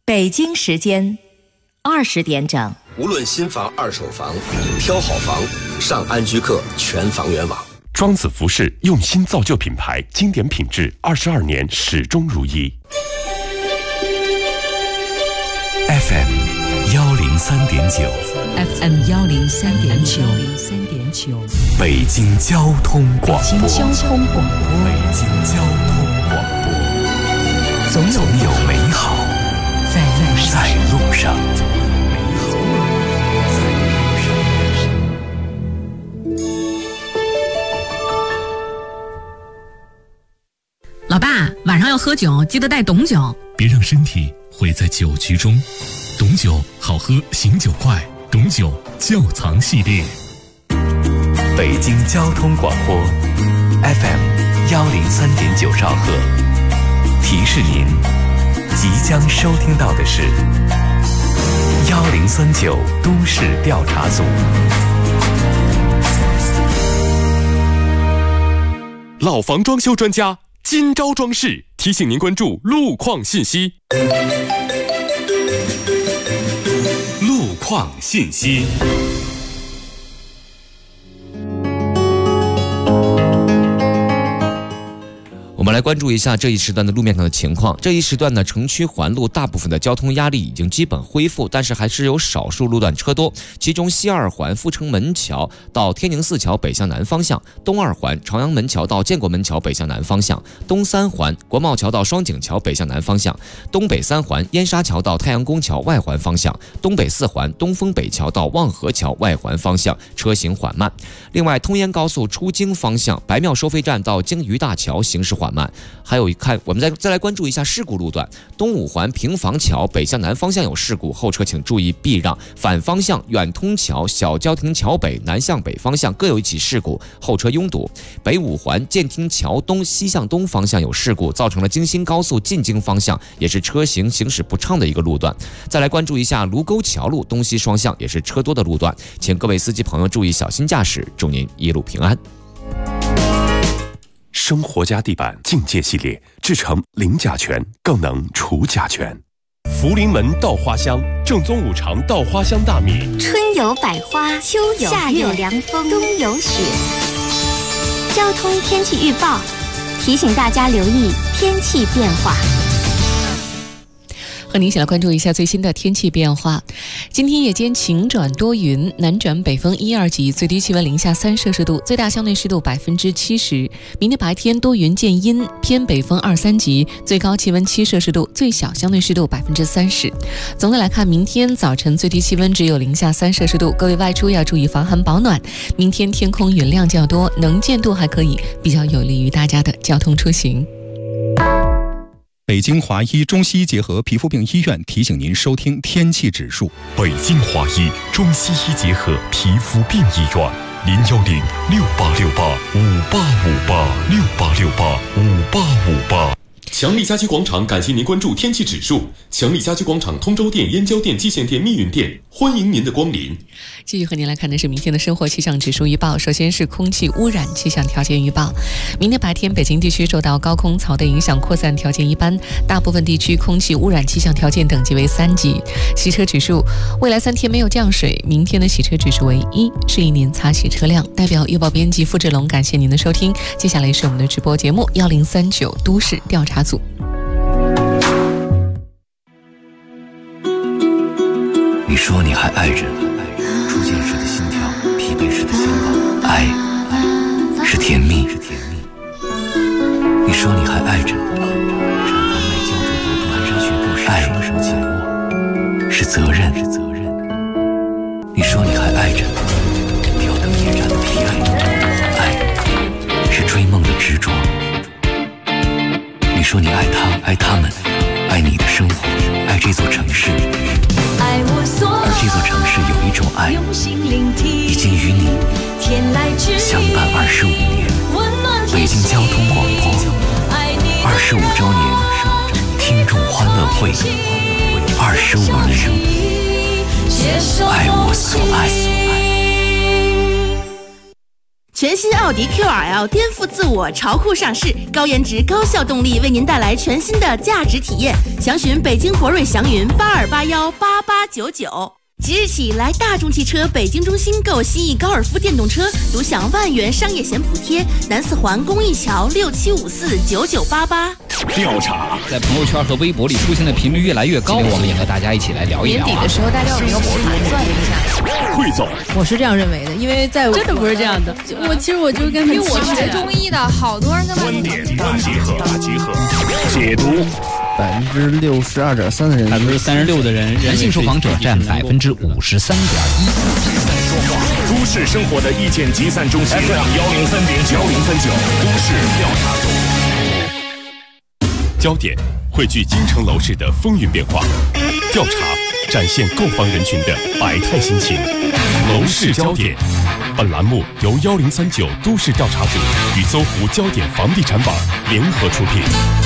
北京时间20点整。 无论新房、二手房，挑好房，上安居客全房源网。 庄子服饰用心造就品牌，经典品质，22年始终如一。 FM 103.9 FM 103.9 北京交通广播。 北京交通广播。 北京交通广播。总有美好在路上。 老爸，晚上要喝酒，记得带董酒。 别让身体毁在酒局中。董酒好喝，醒酒快。董酒窖藏系列。 北京交通广播 FM 103.9兆赫。提示您，即将收听到的是1039都市调查组。 老房装修专家今朝装饰提醒您关注路况信息。 路况信息。 我们来关注一下这一时段的路面上的情况。这一时段呢，城区环路大部分的交通压力已经基本恢复，但是还是有少数路段车多。其中西二环阜成门桥到天宁寺桥北向南方向，东二环朝阳门桥到建国门桥北向南方向，东三环国贸桥到双井桥北向南方向，东北三环燕莎桥到太阳宫桥外环方向，东北四环东风北桥到望河桥外环方向车行缓慢。另外，通燕高速出京方向白庙收费站到京渝大桥行驶缓慢。还有我们再来关注一下事故路段。东五环平房桥北向南方向有事故，后车请注意避让。反方向远通桥小交亭桥北南向北方向各有一起事故，后车拥堵。北五环建厅桥东西向东方向有事故，造成了京新高速进京方向也是车行驶不畅的一个路段。再来关注一下卢沟桥路东西双向也是车多的路段，请各位司机朋友注意小心驾驶，祝您一路平安。 生活家地板境界系列制成零甲醛，更能除甲醛。福临门稻花香，正宗五常稻花香大米。 春有百花，秋有夏有凉风，冬有雪。交通天气预报提醒大家留意天气变化。 和您一起来关注一下最新的天气变化。今天夜间晴转多云，南转北风1、2级，最低气温零下3摄氏度，最大相对湿度70%。明天白天多云见阴，偏北风2、3级，最高气温7摄氏度，最小相对湿度30%。总的来看，明天早晨最低气温只有零下3摄氏度，各位外出要注意防寒保暖。明天天空云量较多，能见度还可以，比较有利于大家的交通出行。 北京华医中西医结合皮肤病医院提醒您收听天气指数。 北京华医中西医结合皮肤病医院，010-6868-5858，6868-5858。强力家居广场感谢您关注天气指数。强力家居广场通州店、燕郊店、蓟县店、密云店，欢迎您的光临。 继续和您来看的是明天的生活气象指数预报。首先是空气污染气象条件预报。明天白天，北京地区受到高空槽的影响，扩散条件一般，大部分地区空气污染气象条件等级为3级。洗车指数，未来3天没有降水，明天的洗车指数为1，是一年擦洗车辆。代表预报编辑付志龙，感谢您的收听。接下来是我们的直播节目1039都市调查组。 你说你还爱着，初见时的心跳，疲惫时的肩膀，爱是甜蜜。你说你还爱着，产房外胶着的蹒跚学步时，爱是责任。你说你还爱着，吊灯夜燃的皮爱是追梦的执着。你说你爱他，爱他们，爱你的生活，爱这座城市。而这座城市有一种爱，已经与你相伴25年。北京交通广播25周年听众欢乐会，25年，爱我所爱。 全新奥迪 QRL 颠覆自我，潮酷上市，高颜值、高效动力，为您带来全新的价值体验。详询北京博瑞祥云82818899。即日起来大众汽车北京中心购新翼高尔夫电动车，独享万元商业险补贴。南四环公益桥67549988。 调查在朋友圈和微博里出现的频率越来越高，我们也和大家一起来聊一聊。 年底的时候，大家有没有盘算一下？ 汇总， 我是这样认为的，因为在真的不是这样的。 其实我就跟因为我学中医的，好多人跟观点大集合，解读。 62.3%的人 ，36%的人， 男性受访者占53.1%。 都市生活的意见集散中心 FM 103.9，都市调查组。 焦点汇聚京城楼市的风云变化，调查展现购房人群的百态心情。楼市焦点，本栏目由1039都市调查组与搜狐焦点房地产网联合出品。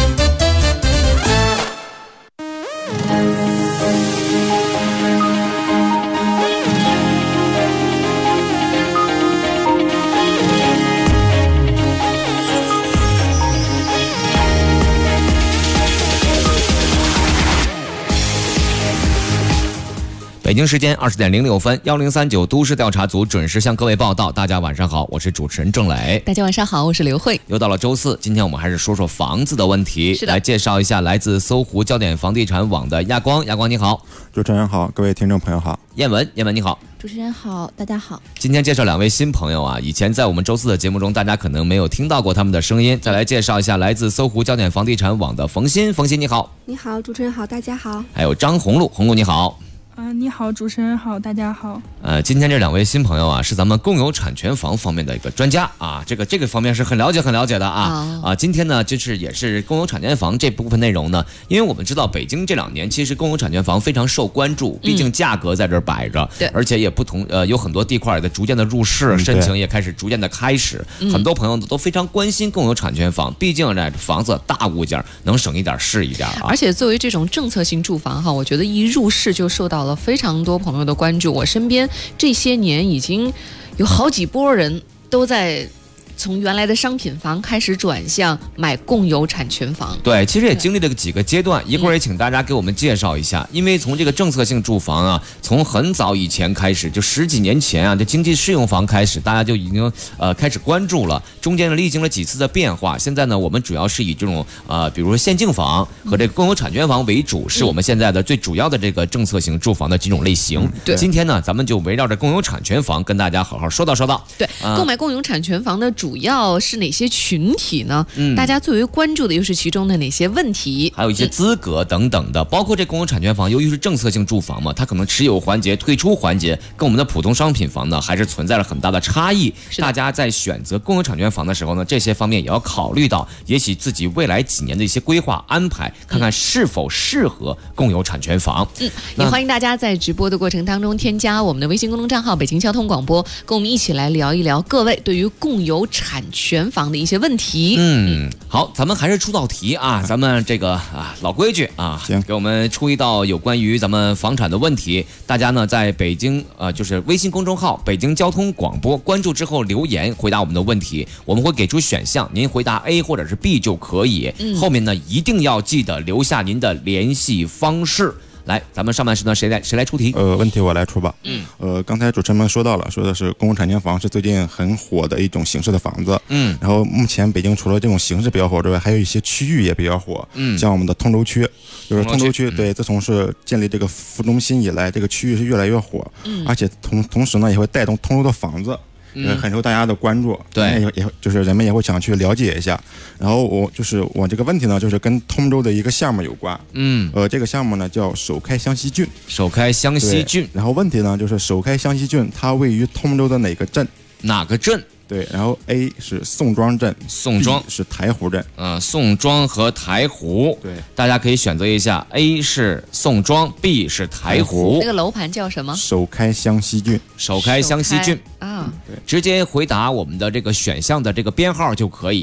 北京时间20点06分，1039都市调查组准时向各位报道。大家晚上好，我是主持人郑磊。 大家晚上好，我是刘慧。 又到了周四，今天我们还是说说房子的问题， 是的， 来介绍一下来自搜狐焦点房地产网的亚光。亚光你好。 主持人好，各位听众朋友好。 燕文你好。 主持人好，大家好。 今天介绍两位新朋友啊，以前在我们周四的节目中，大家可能没有听到过他们的声音。再来介绍一下来自搜狐焦点房地产网的冯鑫你好。 你好，主持人好，大家好。 还有张红露你好。 你好，主持人好，大家好。 今天这两位新朋友啊，是咱们共有产权房方面的一个专家啊，这个方面是很了解的啊。今天呢，就是也是共有产权房这部分内容呢，因为我们知道北京这2年其实共有产权房非常受关注，毕竟价格在这儿摆着， 对， 而且也不同有很多地块的逐渐的入市，申请也开始逐渐的开始，很多朋友都非常关心共有产权房，毕竟这房子大物件能省一点是一点啊。 而且作为这种政策性住房哈，我觉得一入市就受到了非常多朋友的关注。我身边这些年已经有好几波人都在从原来的商品房开始转向买共有产权房。 对，其实也经历了几个阶段，一会儿也请大家给我们介绍一下。因为从这个政策性住房啊，从很早以前开始，就10几年前啊，这经济适用房开始，大家就已经开始关注了。中间呢历经了几次的变化，现在呢我们主要是以这种比如说限竞房和这个共有产权房为主，是我们现在的最主要的这个政策性住房的几种类型。 对， 今天呢咱们就围绕着共有产权房跟大家好好说道。 对，购买共有产权房的主要是哪些群体呢？大家最为关注的又是其中的哪些问题？ 还有一些资格等等的，包括这共有产权房，由于是政策性住房嘛，它可能持有环节、退出环节跟我们的普通商品房呢，还是存在了很大的差异。大家在选择共有产权房的时候呢，这些方面也要考虑到，也许自己未来几年的一些规划安排，看看是否适合共有产权房。 也欢迎大家在直播的过程当中添加我们的微信公众账号北京交通广播，跟我们一起来聊一聊各位对于共有产权房的一些问题。 好，咱们还是出道题啊，咱们这个老规矩啊，给我们出一道有关于咱们房产的问题。大家呢在北京就是微信公众号北京交通广播关注之后留言回答我们的问题，我们会给出选项，您回答 A 或者是 B 就可以。后面呢一定要记得留下您的联系方式。来，咱们上半时段谁来出题？ 问题我来出吧。刚才主持人们说到了，说的是共有产权房是最近很火的一种形式的房子。然后目前北京除了这种形式比较火之外，还有一些区域也比较火。像我们的通州区，就是通州区，对，自从是建立这个服中心以来，这个区域是越来越火。而且同时呢，也会带动通州的房子。很受大家的关注， 对， 也就是人们也会想去了解一下。然后我这个问题呢，就是跟通州的一个项目有关。这个项目呢叫首开湘西郡。 首开湘西郡。 然后问题呢就是首开湘西郡，它位于通州的哪个镇？ 哪个镇？ 对，然后 A 是宋庄镇， 宋庄 B 是台湖镇。 宋庄和台湖， 对， 大家可以选择一下 ，A 是宋庄 ，B 是台湖。 那个楼盘叫什么？ 首开湘西郡。 首开湘西郡啊， 对， 直接回答我们的这个选项的这个编号就可以啊。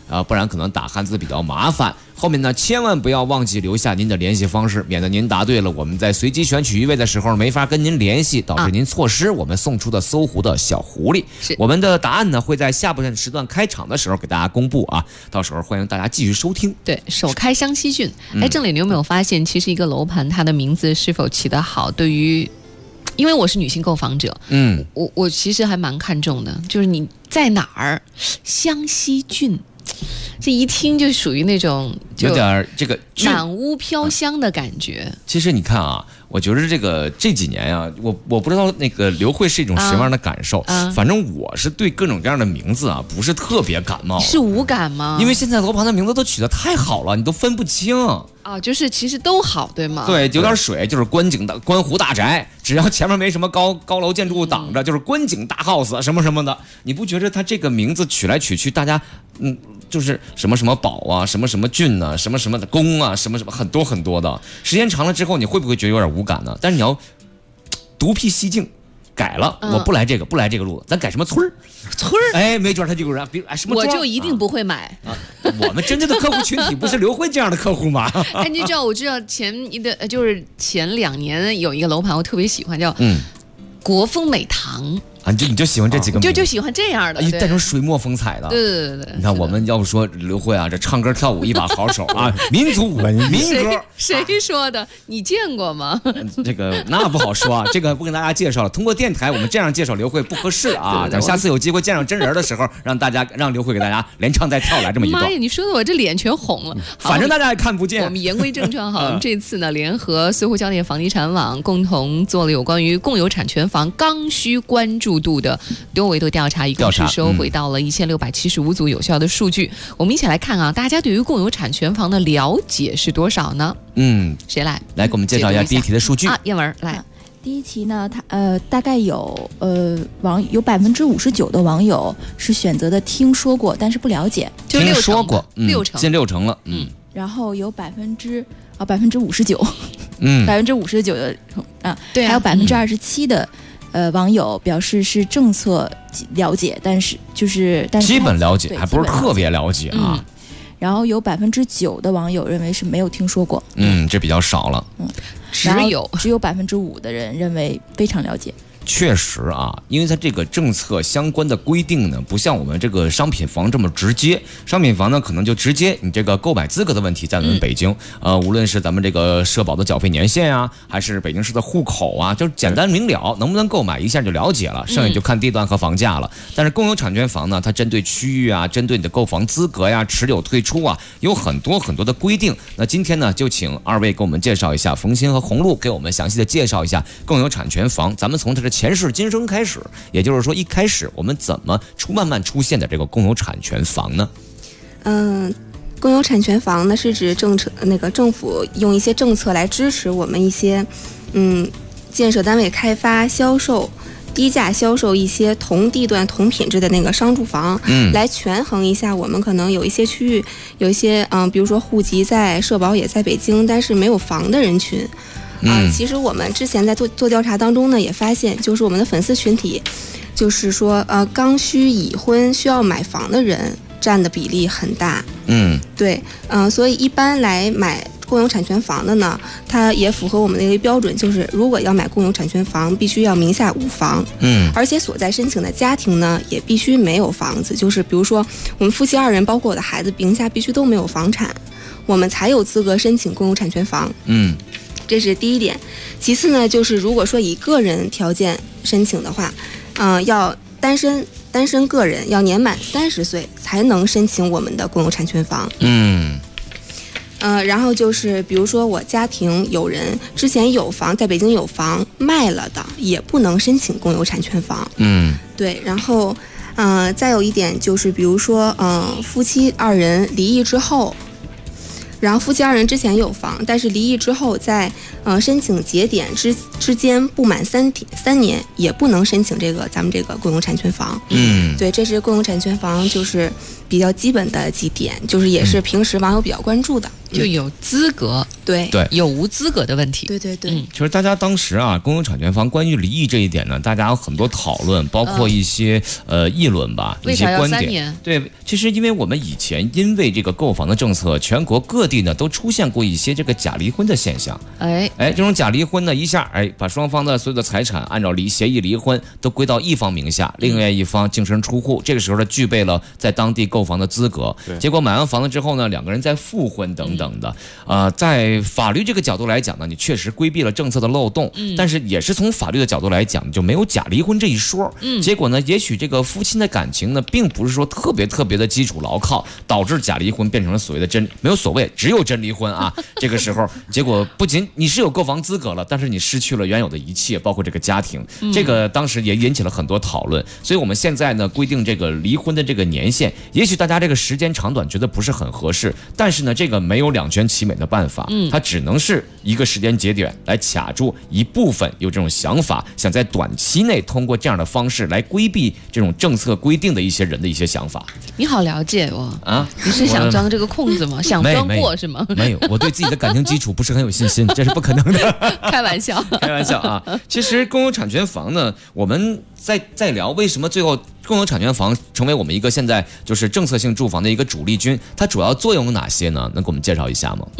不然可能打汉字比较麻烦。后面呢，千万不要忘记留下您的联系方式，免得您答对了，我们在随机选取一位的时候没法跟您联系，导致您错失我们送出的搜狐的小狐狸。我们的答案呢会在下半时段开场的时候给大家公布啊，到时候欢迎大家继续收听。 对，首开湘西郡。郑磊，你有没有发现，其实一个楼盘它的名字是否起得好，对于，因为我是女性购房者，我其实还蛮看重的，就是你在哪儿，湘西郡。这一听就属于那种有点这个满屋飘香的感觉。 其实你看啊，我觉得这几年啊，我不知道那个刘慧是一种什么样的感受，反正我是对各种各样的名字啊不是特别感冒。 是无感吗？ 因为现在楼盘的名字都取得太好了，你都分不清啊，就是其实都好，对吗？ 对，有点水就是观湖大宅，只要前面没什么高楼建筑物挡着，就是观景大 house 什么什么的。你不觉得它这个名字取来取去，大家就是什么什么宝啊，什么什么郡啊，什么什么的宫啊，什么什么很多很多的，时间长了之后，你会不会觉得有点无感呢？但是你要独辟蹊径，改了，我不来这个路，咱改什么村儿？哎，没准他就有人，比如什么， 我就一定不会买啊。我们真正的客户群体不是刘慧这样的客户吗？ 哎，你知道，我知道前2年有一个楼盘，我特别喜欢，叫国风美堂。啊，你就喜欢这几个名字， 就喜欢这样的， 带成水墨风采的。 对。 你看，我们要不说刘慧啊，这唱歌跳舞一把好手啊，民族舞民歌。 谁说的？你见过吗？ 这个那不好说啊，这个不跟大家介绍了。通过电台，我们这样介绍刘慧不合适啊。等下次有机会见上真人的时候，让刘慧给大家连唱带跳来这么一段。 妈呀，你说的我这脸全红了。 反正大家也看不见。 我们言归正传，好，我们这次呢联合搜狐焦点房地产网共同做了有关于共有产权房刚需关注度的多维度调查，一共是收回到了1675组有效的数据。我们一起来看啊，大家对于共有产权房的了解是多少呢？谁来给我们介绍一下第一题的数据啊？燕文来。 第一题呢，它大概有59%的网友是选择的听说过，但是不了解， 就听说过 ，6成， 近6成了， 然后有59%，的对， 还有27%的网友表示是政策了解，但是基本了解，还不是特别了解啊。 然后有9%的网友认为是没有听说过， 这比较少了。 只有5%的人认为非常了解。 确实啊，因为它这个政策相关的规定呢，不像我们这个商品房这么直接。商品房呢，可能就直接你这个购买资格的问题，在我们北京，无论是咱们这个社保的缴费年限啊，还是北京市的户口啊，就是简单明了，能不能购买一下就了解了，剩下就看地段和房价了。但是共有产权房呢，它针对区域啊，针对你的购房资格呀、持有退出啊，有很多很多的规定。那今天呢，就请2位给我们介绍一下，冯鑫和洪璐给我们详细的介绍一下共有产权房。咱们从这个前世今生开始，也就是说一开始我们怎么慢慢出现的这个共有产权房呢？ 共有产权房呢是指政府用一些政策来支持我们一些建设单位开发销售低价销售一些同地段同品质的那个商住房，来权衡一下我们可能有一些区域有一些比如说户籍在社保也在北京，但是没有房的人群。其实我们之前在做调查当中呢，也发现，就是我们的粉丝群体，就是说，刚需已婚需要买房的人占的比例很大。对，所以一般来买共有产权房的呢，它也符合我们的一个标准，就是如果要买共有产权房，必须要名下无房。而且所在申请的家庭呢，也必须没有房子，就是比如说我们夫妻2人，包括我的孩子，名下必须都没有房产，我们才有资格申请共有产权房。这是第一点。其次呢，就是如果说以个人条件申请的话，要单身个人要年满30岁才能申请我们的共有产权房。然后就是比如说我家庭有人之前有房，在北京有房卖了的，也不能申请共有产权房。对。然后再有一点就是，比如说夫妻2人离异之后。然后夫妻2人之前有房，但是离异之后在申请节点之间不满3年，也不能申请咱们这个共有产权房。对，这是共有产权房就是比较基本的几点，就是也是平时网友比较关注的。 就有资格， 对有无资格的问题。 对。 其实大家当时啊，公有产权房关于离异这一点呢，大家有很多讨论，包括一些议论吧，一些观点。 为啥要3年？ 对，其实因为我们以前因为这个购房的政策，全国各地呢都出现过一些这个假离婚的现象。这种假离婚呢，一下把双方的所有的财产按照协议离婚都归到一方名下，另外一方净身出户，这个时候呢具备了在当地购房的资格。结果买完房子之后呢，两个人再复婚等等的。在法律这个角度来讲呢，你确实规避了政策的漏洞，但是也是从法律的角度来讲，就没有假离婚这一说。结果呢，也许这个夫妻的感情呢，并不是说特别的基础牢靠，导致假离婚变成了所谓的真，没有所谓，只有真离婚啊。这个时候，结果不仅你是有购房资格了，但是你失去了原有的一切，包括这个家庭。这个当时也引起了很多讨论。所以我们现在呢，规定这个离婚的这个年限，也许大家这个时间长短觉得不是很合适，但是呢，这个没有两全其美的办法，它只能是一个时间节点来卡住一部分有这种想法，想在短期内通过这样的方式来规避这种政策规定的一些人的一些想法。 你好了解我啊？你是想钻这个空子吗？想钻过是吗？ 没有，我对自己的感情基础不是很有信心，这是不可能的。 开玩笑， 开玩笑啊！其实公有产权房呢，我们在聊为什么最后公有产权房成为我们一个现在就是政策性住房的一个主力军，它主要作用有哪些呢？能给我们介绍一下吗？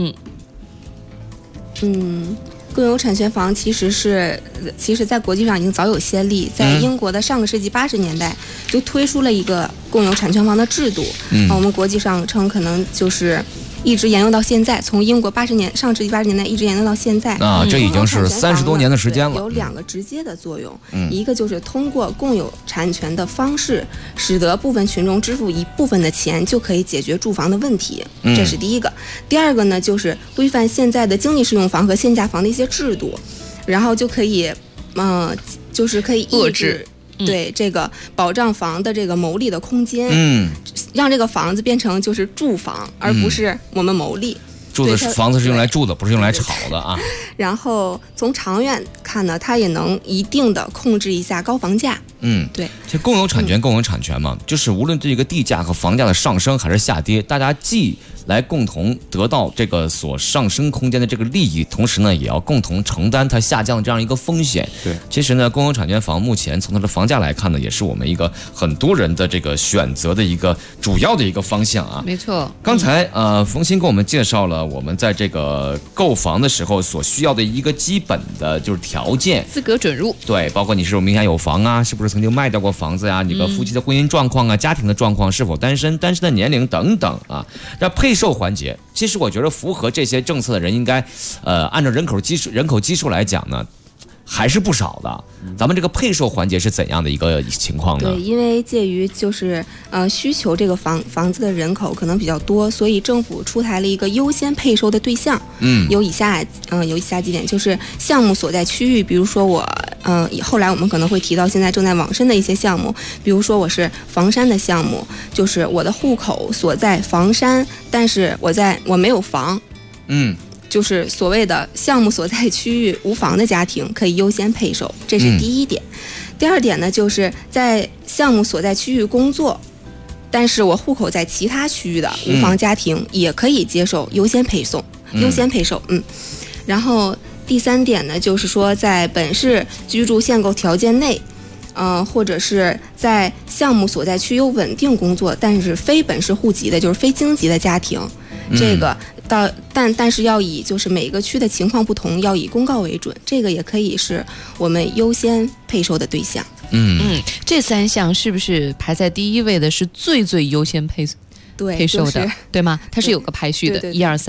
公有产权房其实在国际上已经早有先例，在英国的上个世纪80年代就推出了一个公有产权房的制度，我们国际上称可能就是一直沿用到现在，从英国上世纪80年代一直沿用到现在啊，这已经是30多年的时间了。 有2个直接的作用，一个就是通过共有产权的方式，使得部分群众支付一部分的钱就可以解决住房的问题，这是第一个。第二个呢，就是规范现在的经济适用房和限价房的一些制度，然后就可以，就是可以抑制。对这个保障房的这个牟利的空间，让这个房子变成就是住房，而不是我们牟利。 住的房子是用来住的，不是用来炒的啊。 然后从长远看呢，它也能一定的控制一下高房价。对。 其实共有产权嘛，就是无论这个地价和房价的上升还是下跌，大家既来共同得到这个所上升空间的这个利益，同时呢，也要共同承担它下降的这样一个风险。 对， 其实呢，公有产权房目前从它的房价来看呢，也是我们一个很多人的这个选择的一个主要的一个方向啊。 没错。 刚才冯鑫给我们介绍了我们在这个购房的时候所需要的一个基本的就是条件， 资格准入。 对，包括你是否明显有房啊，是不是曾经卖掉过房子呀，你的夫妻的婚姻状况啊，家庭的状况，是否单身的年龄等等啊。那配售环节，其实我觉得符合这些政策的人应该，按照人口基数来讲呢，还是不少的。咱们这个配售环节是怎样的一个情况呢？ 对，因为介于就是需求这个房子的人口可能比较多，所以政府出台了一个优先配售的对象。有以下几点，就是项目所在区域，比如说后来我们可能会提到现在正在网申的一些项目，比如说我是房山的项目，就是我的户口所在房山，但是我没有房。就是所谓的项目所在区域无房的家庭可以优先配售，这是第一点。第二点呢，就是在项目所在区域工作，但是我户口在其他区域的无房家庭也可以接受优先配售。然后第三点呢，就是说在本市居住限购条件内，或者是在项目所在区有稳定工作，但是非本市户籍的，就是非京籍的家庭，这个但是要以就是每个区的情况不同，要以公告为准，这个也可以是我们优先配售的对象。 这3项是不是排在第1位的是最优先配售的，对吗？它是有个排序的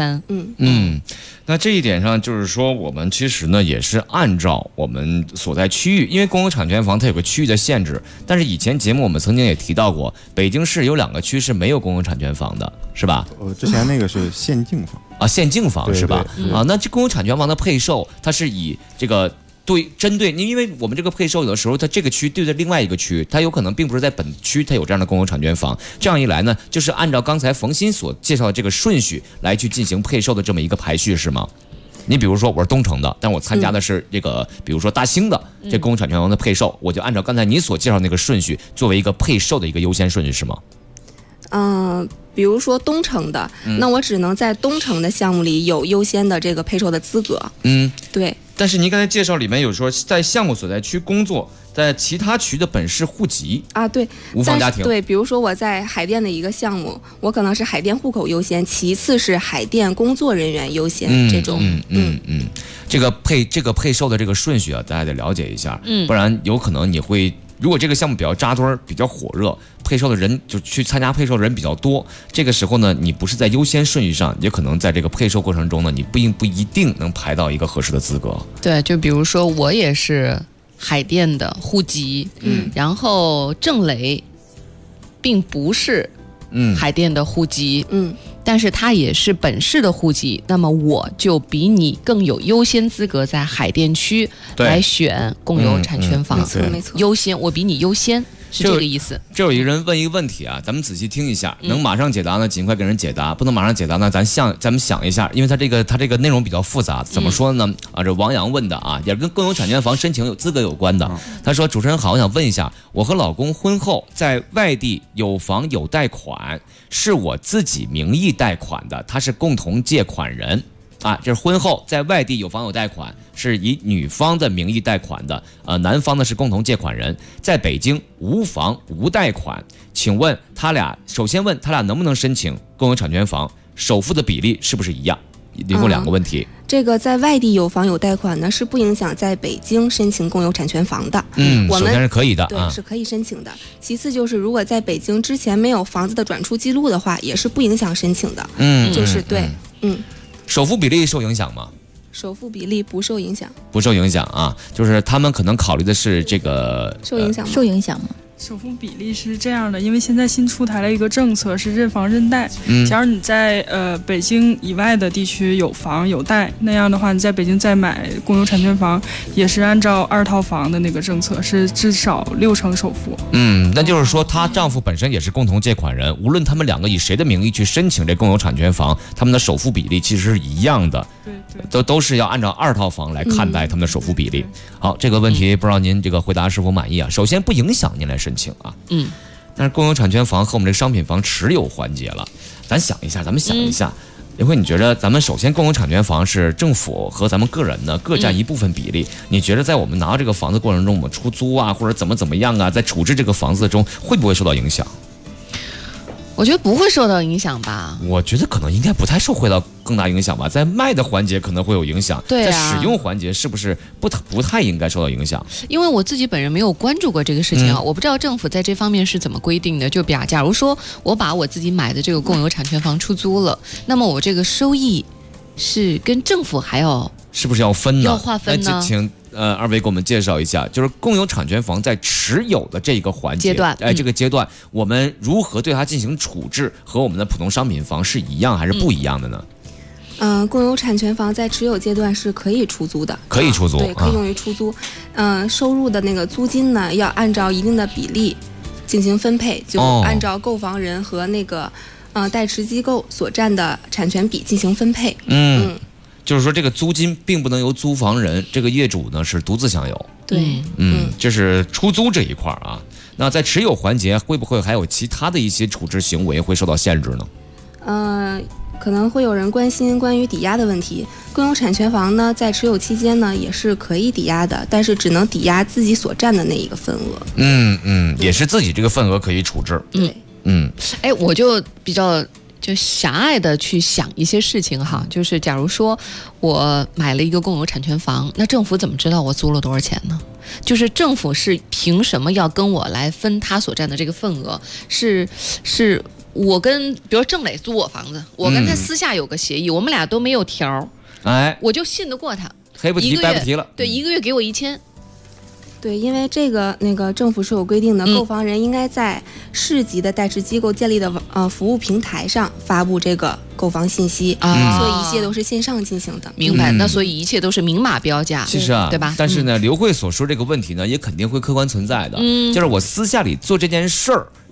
，1、2、3。 那这一点上就是说，我们其实呢也是按照我们所在区域，因为公有产权房它有个区域的限制，但是以前节目我们曾经也提到过，北京市有2个区是没有公有产权房的，是吧？ 之前那个是限境房啊，限境房是吧？那这公有产权房的配售，它是以这个。针对因为我们这个配售有的时候它这个区对着另外一个区，它有可能并不是在本区它有这样的公有产权房，这样一来呢，就是按照刚才冯鑫所介绍的这个顺序来去进行配售的这么一个排序，是吗？你比如说我是东城的，但我参加的是这个比如说大兴的这公有产权房的配售，我就按照刚才你所介绍那个顺序作为一个配售的一个优先顺序，是吗？ 比如说东城的，那我只能在东城的项目里有优先的这个配售的资格。对。 但是您刚才介绍里面有说，在项目所在区工作，在其他区的本市户籍啊，对， 无房家庭。 对，比如说我在海淀的一个项目，我可能是海淀户口优先，其次是海淀工作人员优先这种。 这个配售的这个顺序啊，大家得了解一下，不然有可能你会。如果这个项目比较扎堆儿、比较火热，配售的人就去参加配售的人比较多，这个时候呢，你不是在优先顺序上，也可能在这个配售过程中呢，你不一定能排到一个合适的资格。 对，就比如说我也是海淀的户籍，然后郑雷并不是海淀的户籍，但是他也是本市的户籍，那么我就比你更有优先资格在海淀区来选共有产权房， 没错， 优先，我比你优先。是这个意思。 这有一个人问一个问题啊，咱们仔细听一下，能马上解答呢，尽快给人解答；不能马上解答呢，咱们想一下，因为他这个内容比较复杂，怎么说呢？这王阳问的啊，也跟共有产权房申请有资格有关的。他说：“主持人好，我想问一下，我和老公婚后在外地有房有贷款，是我自己名义贷款的，他是共同借款人。”啊，这是婚后在外地有房有贷款，是以女方的名义贷款的，男方呢是共同借款人，在北京无房无贷款，请问他俩，首先问他俩能不能申请共有产权房，首付的比例是不是一样？一共2个问题。 这个在外地有房有贷款呢，是不影响在北京申请共有产权房的。我们首先是可以的， 对，是可以申请的。其次就是，如果在北京之前没有房子的转出记录的话，也是不影响申请的。就是对， 首付比例受影响吗？ 首付比例不受影响， 不受影响啊，就是他们可能考虑的是这个受影响吗？ 受影响吗？ 首付比例是这样的，因为现在新出台了一个政策，是认房认贷。假如你在北京以外的地区有房有贷，那样的话，你在北京再买共有产权房，也是按照2套房的那个政策，是至少60%首付。 那就是说，她丈夫本身也是共同借款人，无论他们2个以谁的名义去申请这共有产权房，他们的首付比例其实是一样的。对，都是要按照2套房来看待他们的首付比例。好，这个问题不知道您这个回答是否满意啊？首先不影响您来申请啊。但是共有产权房和我们这个商品房持有环节了，咱们想一下，林慧，你觉得咱们首先共有产权房是政府和咱们个人呢各占一部分比例，你觉得在我们拿到这个房子过程中，我们出租啊或者怎么样啊，在处置这个房子中会不会受到影响？ 我觉得不会受到影响吧。 我觉得可能应该不太受到更大影响吧，在卖的环节可能会有影响， 对啊， 在使用环节是不是不太应该受到影响？ 因为我自己本人没有关注过这个事情啊，我不知道政府在这方面是怎么规定的。就假如说我把我自己买的这个共有产权房出租了，那么我这个收益是跟政府还要是不是要分呢？ 要划分呢？ 请二位给我们介绍一下，就是共有产权房在持有的这个环节这个阶段，我们如何对它进行处置，和我们的普通商品房是一样还是不一样的呢？ 共有产权房在持有阶段是可以出租的， 可以出租， 对，可以用于出租。收入的那个租金呢，要按照一定的比例进行分配，就按照购房人和那个代持机构所占的产权比进行分配。 就是说这个租金并不能由租房人，这个业主呢是独自享有。 对， 这是出租这一块啊。那在持有环节会不会还有其他的一些处置行为会受到限制呢？ 可能会有人关心关于抵押的问题。共有产权房呢，在持有期间呢，也是可以抵押的，但是只能抵押自己所占的那一个份额。 也是自己这个份额可以处置。 我就比较狭隘的去想一些事情哈，就是假如说我买了一个共有产权房，那政府怎么知道我租了多少钱呢？就是政府是凭什么要跟我来分他所占的这个份额？是我跟比如郑磊租我房子，我跟他私下有个协议，我们俩都没有条，我就信得过他， 黑不提白不提了。 对，1个月给我1000。 对，因为这个政府是有规定的，购房人应该在市级的代持机构建立的服务平台上发布这个购房信息，所以一切都是线上进行的。 明白，那所以一切都是明码标价， 其实对吧？ 但是呢，刘慧所说这个问题呢，也肯定会客观存在的，就是我私下里做这件事儿，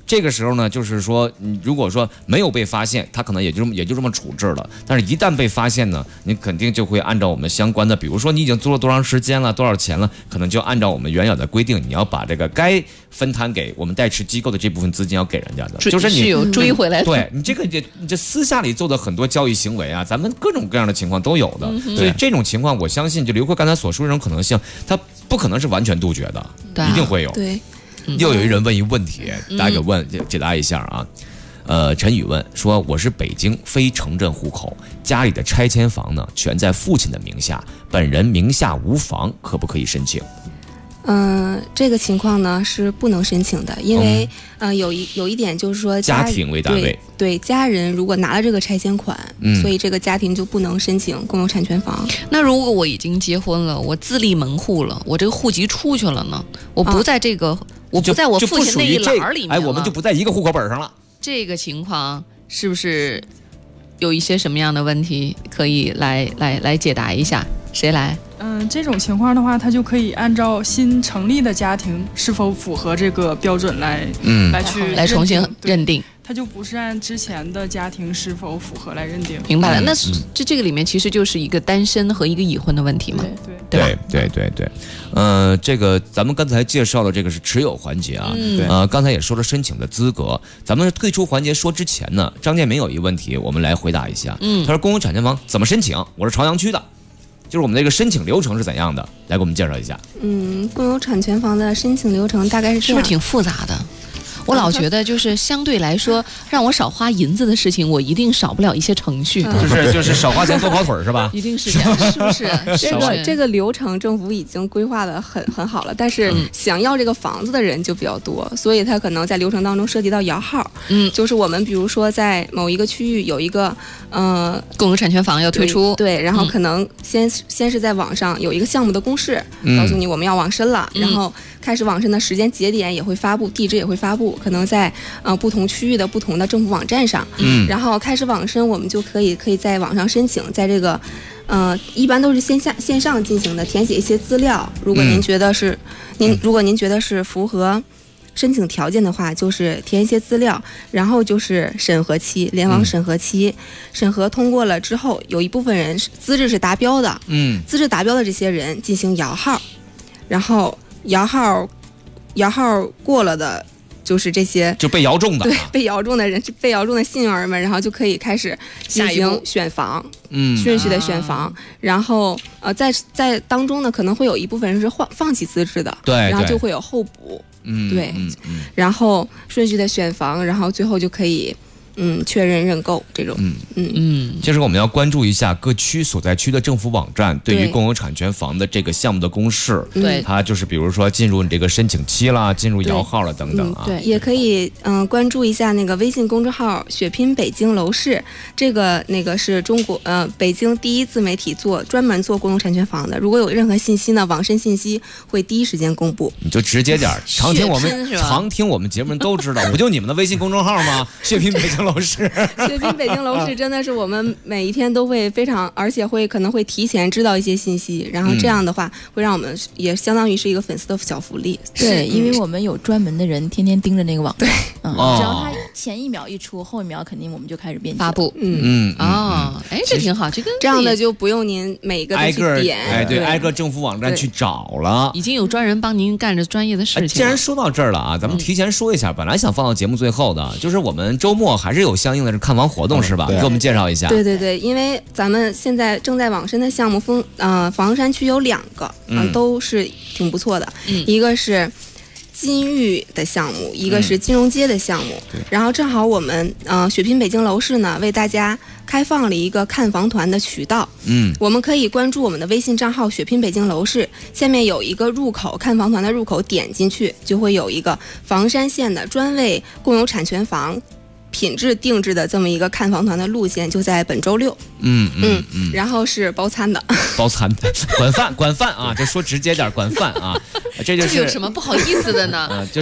这个时候呢，就是说，如果说没有被发现，他可能也就这么处置了。但是，一旦被发现呢，你肯定就会按照我们相关的，比如说你已经租了多长时间了，多少钱了，可能就按照我们原有的规定，你要把这个该分摊给我们代持机构的这部分资金要给人家的，就是你有追回来的。 对你这私下里做的很多交易行为啊，咱们各种各样的情况都有的。所以这种情况，我相信就刘慧刚才所说的这种可能性，它不可能是完全杜绝的，一定会有。 对。 又有一人问一问题，大家给解答一下啊。陈宇问说：“我是北京非城镇户口，家里的拆迁房呢全在父亲的名下，本人名下无房，可不可以申请？” 这个情况呢是不能申请的，因为有一点就是说家庭为单位， 对家人如果拿了这个拆迁款，所以这个家庭就不能申请共有产权房。 那如果我已经结婚了，我自立门户了，我这个户籍出去了呢，我不在这个，我不在我父亲那一栏里面了， 我们就不在一个户口本上了。 这个情况是不是有一些什么样的问题可以来解答一下？谁来？ 这种情况的话，他就可以按照新成立的家庭是否符合这个标准来重新认定， 他就不是按之前的家庭是否符合来认定。 明白了，那这个里面其实就是一个单身和一个已婚的问题嘛？ 对。这个咱们刚才介绍的这个是持有环节啊，刚才也说了申请的资格。咱们退出环节说之前呢，张建明有一个问题，我们来回答一下。他说公有产权房怎么申请？我是朝阳区的。就是我们这个申请流程是怎样的？来给我们介绍一下。 共有产权房的申请流程大概是这样， 是不是挺复杂的？我老觉得就是相对来说，让我少花银子的事情，我一定少不了一些程序。 就是少花钱多跑腿是吧？ 一定是这样，是不是？ 这个流程政府已经规划的很好了，但是想要这个房子的人就比较多，所以它可能在流程当中涉及到摇号。就是我们比如说在某一个区域有一个共有产权房要推出， 对，然后可能先是在网上有一个项目的公示，告诉你我们要网申了，然后开始网申的时间节点也会发布，地址也会发布。可能在不同区域的不同的政府网站上，然后开始网申，我们就可以在网上申请，在这个一般都是线上进行的，填写一些资料。如果您觉得是如果您觉得是符合申请条件的话，就是填一些资料，然后就是审核期，联网审核期，审核通过了之后，有一部分人资质是达标的，资质达标的这些人进行摇号，然后摇号过了的。就是这些就被摇中的， 对，被摇中的人是被摇中的幸运儿们，然后就可以开始进行选房，顺序的选房，然后在当中呢，可能会有一部分人是放弃资质的， 对， 然后就会有候补，对，然后顺序的选房，然后最后就可以确认认购这种， 就是我们要关注一下各区所在区的政府网站对于共有产权房的这个项目的公示， 对， 它就是比如说进入你这个申请期啦，进入摇号了等等啊， 对，也可以关注一下那个微信公众号“血拼北京楼市”，这个是中国北京第一自媒体专门做共有产权房的，如果有任何信息呢，网申信息会第一时间公布。 你就直接点，常听我们节目人都知道，不就你们的微信公众号吗？血拼北京楼市， 血拼北京楼市真的是我们每一天都会非常，而且可能会提前知道一些信息，然后这样的话会让我们也相当于是一个粉丝的小福利。 对，因为我们有专门的人天天盯着那个网站，只要他前一秒一出，后一秒肯定我们就开始编辑发布。这挺好， 这样的就不用您每个都去点， 挨个政府网站去找了， 已经有专人帮您干着专业的事情。 既然说到这儿了啊，咱们提前说一下，本来想放到节目最后的，就是我们周末还是有相应的看房活动是吧？给我们介绍一下。 对，因为咱们现在正在网申的项目房山区有2个，都是挺不错的，一个是金域的项目，一个是金融街的项目，然后正好我们血拼北京楼市呢为大家开放了一个看房团的渠道，我们可以关注我们的微信账号血拼北京楼市，下面有一个入口看房团的入口，点进去就会有一个房山县的专为共有产权房品质定制的这么一个看房团的路线，就在本周6，然后是包餐的， 管饭啊，就说直接点，管饭啊，这有什么不好意思的呢？ 就是说明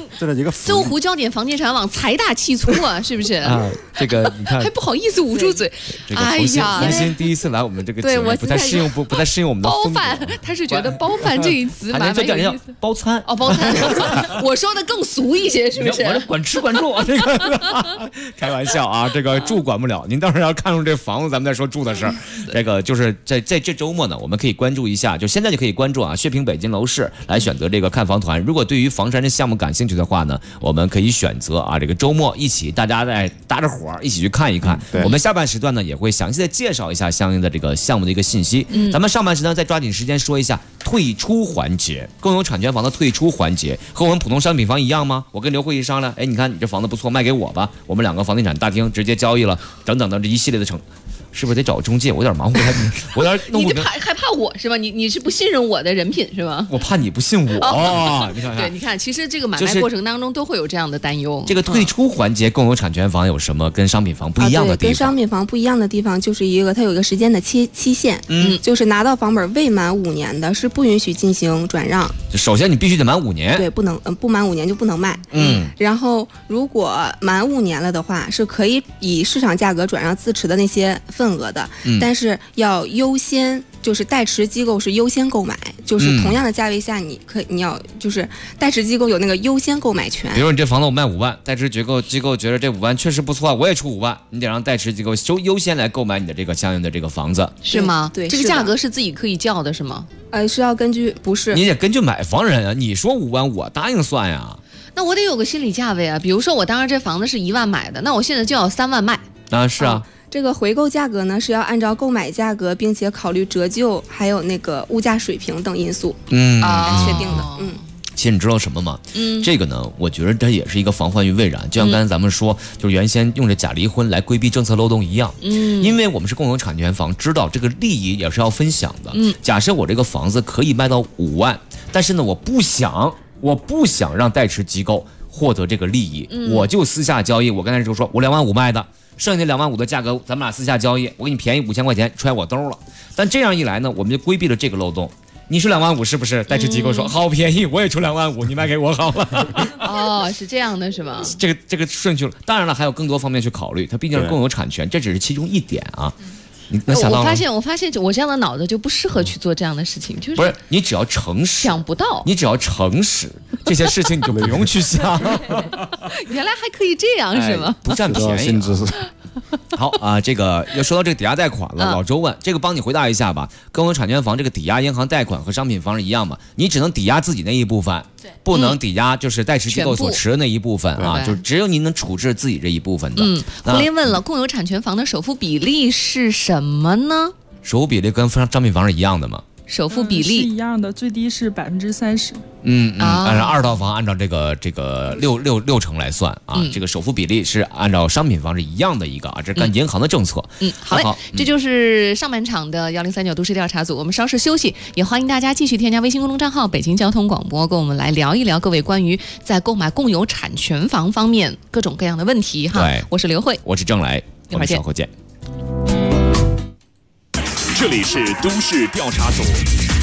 这是一个搜狐焦点房地产网财大气粗啊，是不是？ 啊，这个你看还不好意思捂住嘴。哎呀， 冯鑫第一次来我们这个节目，不太适应我们的包饭，他是觉得包饭这一词蛮有意思。 包餐哦，包餐，我说的更俗一些，是不是？ 我这管吃管住，这个开玩笑啊，这个住管不了，您到时候要看中这房子，咱们再说住的事儿。这个就是在这周末呢，我们可以关注一下，就现在就可以关注啊，血评北京楼市来选择这个看房团。如果对于房山这项目感兴趣的话呢，我们可以选择啊，这个周末一起大家再搭着伙一起去看一看。我们下半时段呢也会详细的介绍一下相应的这个项目的一个信息。咱们上半时段再抓紧时间说一下退出环节，共有产权房的退出环节和我们普通商品房一样吗？我跟刘慧一商量，哎，你看你这房子不错，卖给我吧，我们2个房地产大厅直接交易了，等等的这一系列的是不是得找个中介？我有点忙，我有点弄不明。 你害怕我是吧？你是不信任我的人品是吧？ 我怕你不信我。你看看， 对，你看，其实这个买卖过程当中都会有这样的担忧。 这个退出环节，共有产权房有什么跟商品房不一样的地方？ 跟商品房不一样的地方就是它有一个时间的期限，就是拿到房本未满5年的是不允许进行转让。 首先你必须得满5年， 对，不能不满5年就不能卖。然后如果满5年了的话，是可以以市场价格转让自持的那些份额的，但是要优先，就是代持机构是优先购买，就是同样的价位下，你要就是代持机构有那个优先购买权。 比如你这房子我卖5万，代持机构觉得这5万确实不错，我也出5万，你得让代持机构优先来购买你的这个相应的这个房子， 是吗？ 对， 这个价格是自己可以叫的，是吗？ 是要根据不是， 你得根据买房人啊，你说5万我答应算呀。 那我得有个心理价位啊，比如说我当时这房子是1万买的，那我现在就要3万卖啊，是啊。 这个回购价格呢是要按照购买价格，并且考虑折旧还有那个物价水平等因素来确定的。 其实你知道什么吗？这个呢，我觉得它也是一个防患于未然，就像刚才咱们说，就是原先用着假离婚来规避政策漏洞一样。因为我们是共有产权房，知道这个利益也是要分享的。假设我这个房子可以卖到5万，但是呢，我不想让代持机构获得这个利益，我就私下交易。我刚才就说我2万5卖的。剩下那2万5的价格，咱们俩私下交易，我给你便宜5000块钱，揣我兜了。但这样一来呢，我们就规避了这个漏洞。你是2万5是不是？代持机构说好便宜，我也出2万5，你卖给我好了。 哦，是这样的，是吗？ 这个顺序了。当然了，还有更多方面去考虑，它毕竟是共有产权，这只是其中一点啊。你能想到吗？ 我发现我这样的脑子就不适合去做这样的事情，就是不是你只要诚实， 想不到， 你只要诚实，这些事情你就不用去想。 原来还可以这样是吗？ 不占便宜。好啊，这个要说到这个抵押贷款了，老周问这个帮你回答一下吧。共有产权房这个抵押银行贷款和商品房是一样吗？你只能抵押自己那一部分，不能抵押就是代持机构所持的那一部分啊，就只有你能处置自己这一部分的。 胡林问了，共有产权房的首付比例是什么呢？ 首付比例跟商品房是一样的吗？ 首付比例是一样的，最低是30%。 按照2套房按照这个六成来算啊，这个首付比例是按照商品房是一样的一个啊，这是跟银行的政策。 好嘞，这就是上半场的1039都市调查组，我们稍事休息，也欢迎大家继续添加微信公众账号北京交通广播，跟我们来聊一聊各位关于在购买共有产权房方面各种各样的问题哈。 对， 我是刘慧， 我是郑来， 一会儿见， 稍后见。 这里是都市调查组。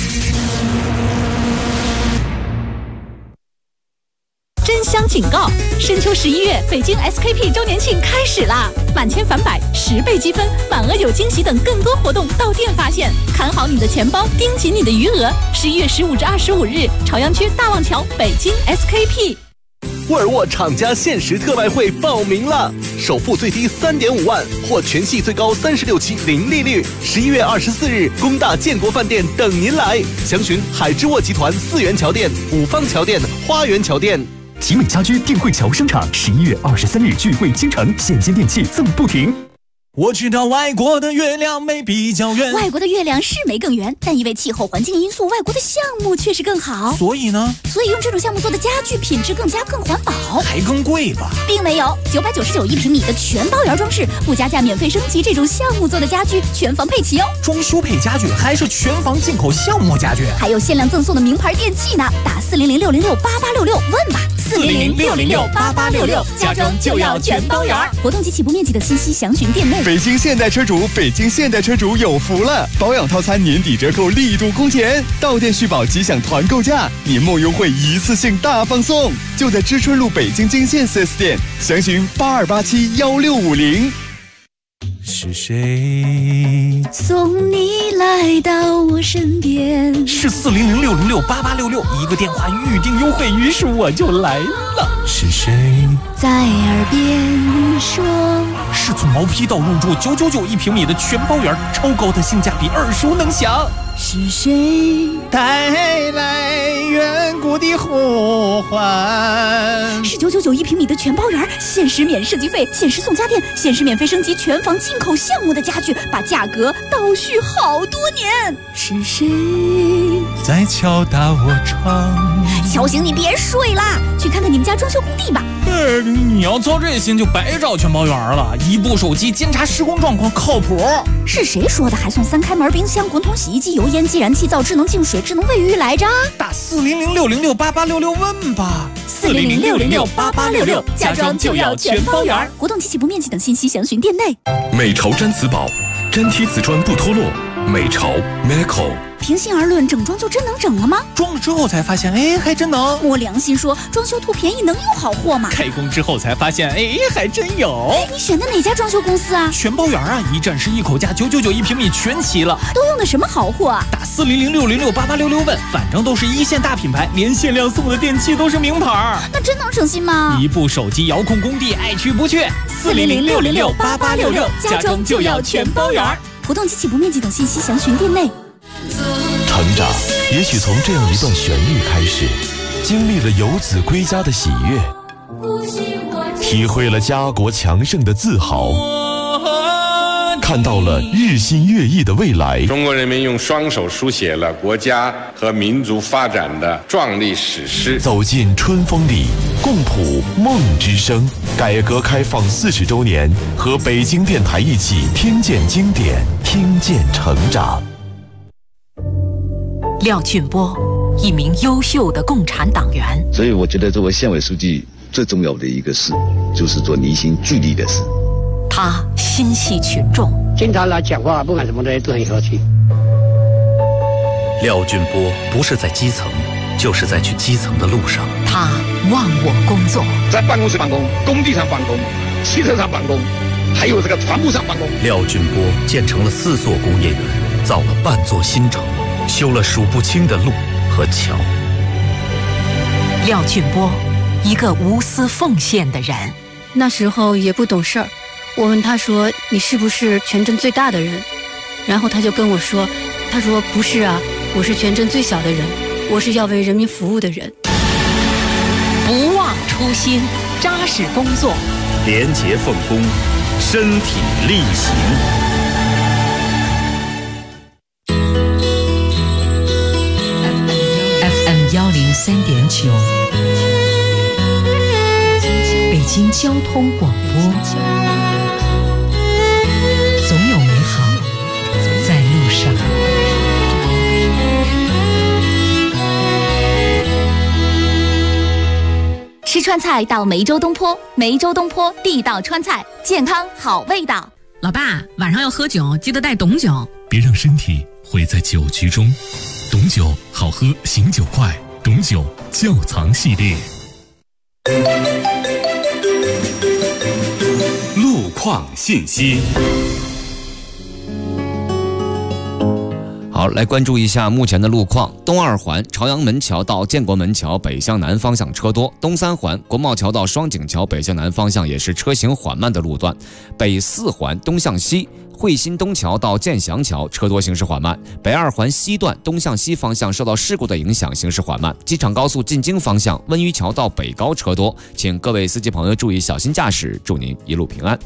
真香警告！深秋11月，北京 SKP 周年庆开始啦！满千返百，10倍积分，满额有惊喜等更多活动到店发现。看好你的钱包，盯紧你的余额。11月15至25日，朝阳区大望桥北京 SKP。 沃尔沃厂家限时特卖会报名了，首付最低3.5万，或全系最高36期零利率。11月24日，工大建国饭店等您来，详询海之沃集团4元桥店、五方桥店、花园桥店。 集美家居定慧桥生产11月23日聚会倾城，现金电器赠不停。 我知道外国的月亮没比较圆， 外国的月亮是没更圆，但因为气候环境因素，外国的项目确实更好。 所以呢？ 所以用这种项目做的家具品质更环保， 还更贵吧？ 并没有，9991平米的全包圆装饰，不加价免费升级，这种项目做的家具全房配齐哦。 装修配家具还是全房进口项目家具， 还有限量赠送的名牌电器呢。打400-606-8866问吧，400-606-8866，家装就要全包圆。活动及起步面积的信息详询店内。 北京现代车主，北京现代车主有福了！保养套餐年底折扣力度空前，到店续保即享团购价，年末优惠一次性大放送，就在知春路北京京县 4S 店，详询82871650。 是谁送你来到我身边？ 是400-606-8866，一个电话预定优惠，于是我就来了。是谁在耳边说？ 是从毛坯到入住999一平米的全包圆，超高的性价比，耳熟能详。 是谁带来远古的呼唤？ 是999一平米的全包圆，限时免设计费，限时送家电，限时免费升级全房进口项目的家具，把价格倒叙好多年。是谁在敲打我窗？ 小醒，你别睡啦，去看看你们家装修工地吧。 你要操这心就白找全包圆了，一部手机监察施工状况靠谱。 是谁说的还送3开门冰箱、滚筒洗衣机、油烟机、燃气灶、智能净水、智能卫浴来着？ 打400-606-8866问吧。 400-606-8866，家装就要全包圆。活动期起步面积等信息详询店内。 美潮毡瓷宝，粘贴瓷砖不脱落。美潮 Meco。 平心而论，整装就真能整了吗？ 装了之后才发现，还真能。 摸良心说，装修图便宜能有好货吗？ 开工之后才发现，还真有。 你选的哪家装修公司啊？ 全包圆啊，一站式一口价，999一平米全齐了。 都用的什么好货啊？ 打400-606-8866问，反正都是一线大品牌，连限量送的电器都是名牌。 那真能省心吗？ 一部手机遥控工地，爱去不去。 400-606-8866，家装就要全包圆。活动及起步面积等信息详询店内。 成长也许从这样一段旋律开始，经历了游子归家的喜悦，体会了家国强盛的自豪，看到了日新月异的未来。 中国人民用双手书写了国家和民族发展的壮丽史诗。 走进春风里，共谱梦之声。改革开放40周年，和北京电台一起听见经典，听见成长。 廖俊波，一名优秀的共产党员。 所以我觉得作为县委书记最重要的一个事，就是做凝心聚力的事。 他心系群众， 经常来讲话，不管什么东西都很和气。 廖俊波不是在基层，就是在去基层的路上。 他忘我工作， 在办公室办公，工地上办公，汽车上办公，还有这个船坞上办公。 廖俊波建成了4座工业园，造了半座新城，修了数不清的路和桥。 廖俊波，一个无私奉献的人。 那时候也不懂事儿，我问他说：“你是不是全镇最大的人？”然后他就跟我说：“他说不是啊，我是全镇最小的人，我是要为人民服务的人。” 不忘初心，扎实工作， 廉洁奉公，身体力行。 103.9，北京交通广播，总有美好在路上。 吃川菜到梅州东坡，梅州东坡地道川菜，健康好味道。 老爸，晚上要喝酒，记得带董酒， 别让身体毁在酒局中。董酒好喝，醒酒快。董酒窖藏系列。路况信息。 好，来关注一下目前的路况。东2环朝阳门桥到建国门桥北向南方向车多，东3环国贸桥到双井桥北向南方向也是车行缓慢的路段。北4环东向西汇新东桥到建祥桥车多，行驶缓慢。北2环西段东向西方向受到事故的影响，行驶缓慢。机场高速进京方向温榆桥到北高车多，请各位司机朋友注意小心驾驶，祝您一路平安。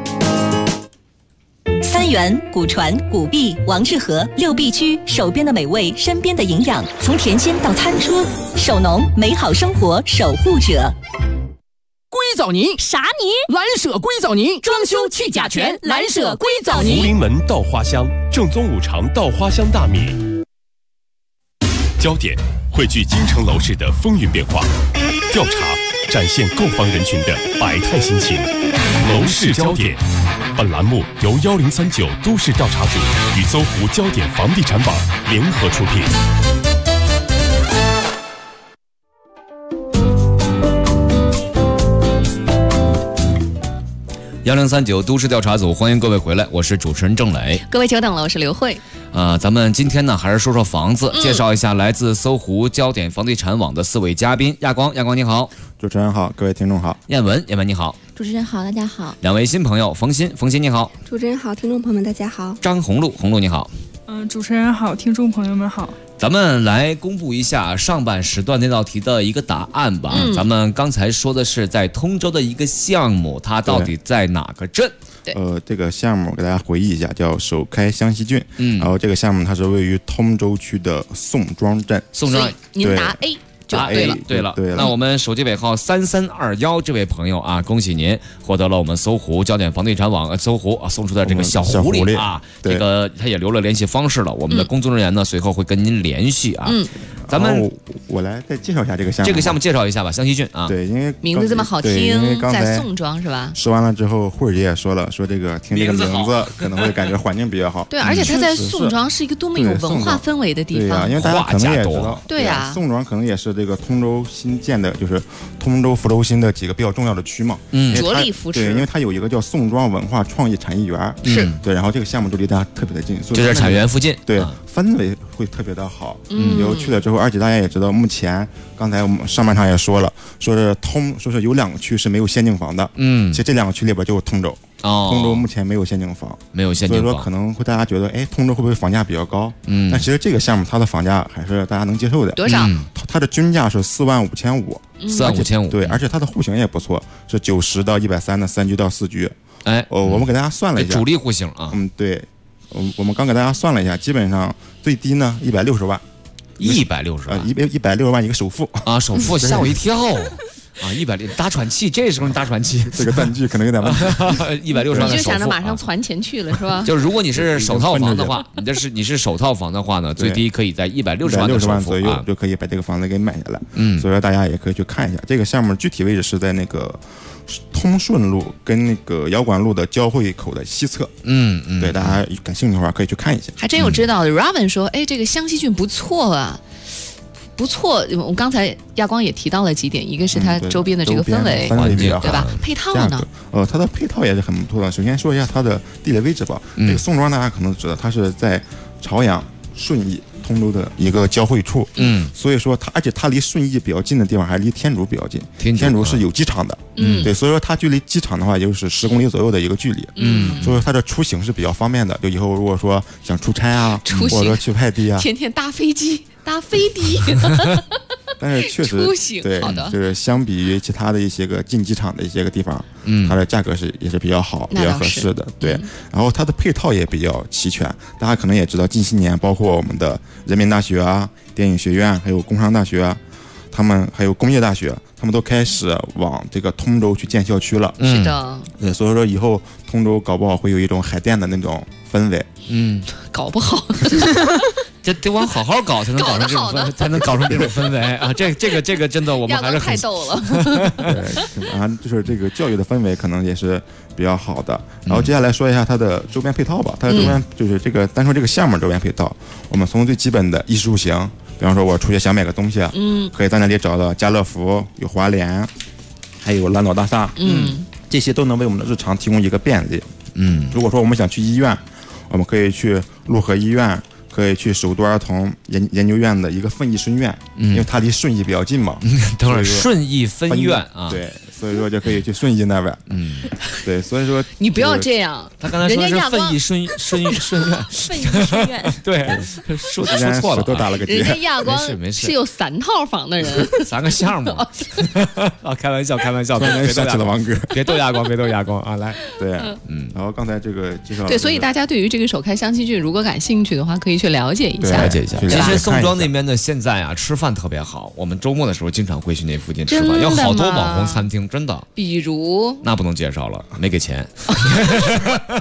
三元、古传、古碧、王致和6必居，手边的美味，身边的营养，从田间到餐桌，手农美好生活守护者。 硅藻泥啥泥？ 蓝舍硅藻泥，装修去甲醛，蓝舍硅藻泥。 福临门稻花香，正宗5常稻花香大米。焦点汇聚京城楼市的风云变化，调查展现购房人群的百态心情。楼市焦点。 本栏目由1039都市调查组与搜狐焦点房地产网联合出品。 1039都市调查组，欢迎各位回来，我是主持人郑磊。 各位久等了，我是刘慧。 咱们今天呢，还是说说房子，介绍一下来自搜狐焦点房地产网的4位嘉宾。亚光你好。 主持人好，各位听众好。 燕文你好。 主持人好，大家好。 2位新朋友，冯鑫你好。 主持人好，听众朋友们大家好。 张红露你好。 主持人好，听众朋友们好。 咱们来公布一下上半时段那道题的一个答案吧。咱们刚才说的是在通州的一个项目，它到底在哪个镇？ 这个项目给大家回忆一下，叫首开湘西郡。然后这个项目它是位于通州区的宋庄镇。 宋庄，您答 A。就对了，那我们手机尾号3321这位朋友啊，恭喜您获得了我们搜狐焦点房地产网搜狐送出的这个小狐狸啊，这个他也留了联系方式了，我们的工作人员呢随后会跟您联系啊。咱们我来再介绍一下这个项目。 这个项目介绍一下吧，湘西郡啊。 对，因为名字这么好听，在宋庄是吧？ 说完了之后，慧儿姐也说了，说这个听这个名字可能会感觉环境比较好。 对，而且它在宋庄是一个多么有文化氛围的地方。 对啊，因为大家可能也知道， 对呀， 宋庄可能也是这个通州新建的，就是通州福州新的几个比较重要的区嘛。 着力扶持。 对，因为它有一个叫宋庄文化创意产业园。 是。 对，然后这个项目就离大家特别的近， 就在产业园附近。 对，氛围会特别的好。以后去了之后，而且大家也知道。目前，刚才我们上半场也说了，说是有2个区是没有限定房的。其实这2个区里边就是通州。通州目前没有限定房，所以说可能会大家觉得，通州会不会房价比较高？但其实这个项目它的房价还是大家能接受的。 多少？ 它的均价是45500。 45500。 对，而且它的户型也不错，是90到130的3居到4居。我们给大家算了一下， 主力户型啊。 对，我们刚给大家算了一下，基本上最低呢160万。 160万 ，160万一个首付啊！首付吓我一跳啊！160打喘气，这时候你打喘气， 这个断句可能有点问题。 160万的首付， 你就想着马上攒钱去了是吧？ 就是如果你是首套房的话，你是首套房的话呢，最低可以在160万的首付左右就可以把这个房子给买下来。所以说大家也可以去看一下这个项目具体位置是在那个通顺路跟那个遥管路的交汇口的西侧。对，大家感兴趣的话可以去看一下。 还真有知道的。Raven 说，这个湘西郡不错啊。不错，我刚才亚光也提到了几点，一个是它周边的这个氛围环境， 对吧？配套呢？ 它的配套也是很不错的。首先说一下它的地理位置吧。这个宋庄大家可能知道，它是在朝阳、顺义、通州的一个交汇处。所以说而且它离顺义比较近的地方还离天竺比较近。天竺是有机场的。对，所以说它距离机场的话，就是10公里左右的一个距离。所以说它的出行是比较方便的。就以后如果说想出差啊，或者说去外地啊， 天天搭飞机。搭飞的， 但是确实对，就是相比于其他的一些个进机场的一些个地方，它的价格也是比较好、比较合适的。对，然后它的配套也比较齐全。大家可能也知道，近些年包括我们的人民大学啊、电影学院，还有工商大学啊，他们还有工业大学，他们都开始往这个通州去建校区了。 是的。 对，所以说以后通州搞不好会有一种海淀的那种氛围。 搞不好。 这得往好好搞才能搞成这种氛围，才能搞成这种氛围啊！这个真的我们还是太逗了。 对，就是这个教育的氛围可能也是比较好的。然后接下来说一下它的周边配套吧。它的周边就是这个单说这个项目周边配套，我们从最基本的衣食住行，比方说我出去想买个东西，可以在那里找到家乐福、有华联，还有蓝岛大厦，这些都能为我们的日常提供一个便利。如果说我们想去医院，我们可以去潞河医院。可以去首都儿童研究院的一个奋义分院，因为它离顺义比较近嘛。 等会儿顺义分院啊， 对，所以说就可以去顺义那边。对，所以说你不要这样。 他刚才说是奋义顺院， 奋义顺院， 对，说错了， 都打了个结。 人家亚光是有3套房的人 ，3个项目啊，开玩笑， 别想起了王哥， 别逗亚光啊，来， 对，然后刚才这个介绍， 对，所以大家对于这个首开湘西郡如果感兴趣的话，可以去了解一下。 其实宋庄那边的现在啊，吃饭特别好。我们周末的时候经常会去那附近吃饭，有好多网红餐厅，真的。 比如那不能介绍了，没给钱。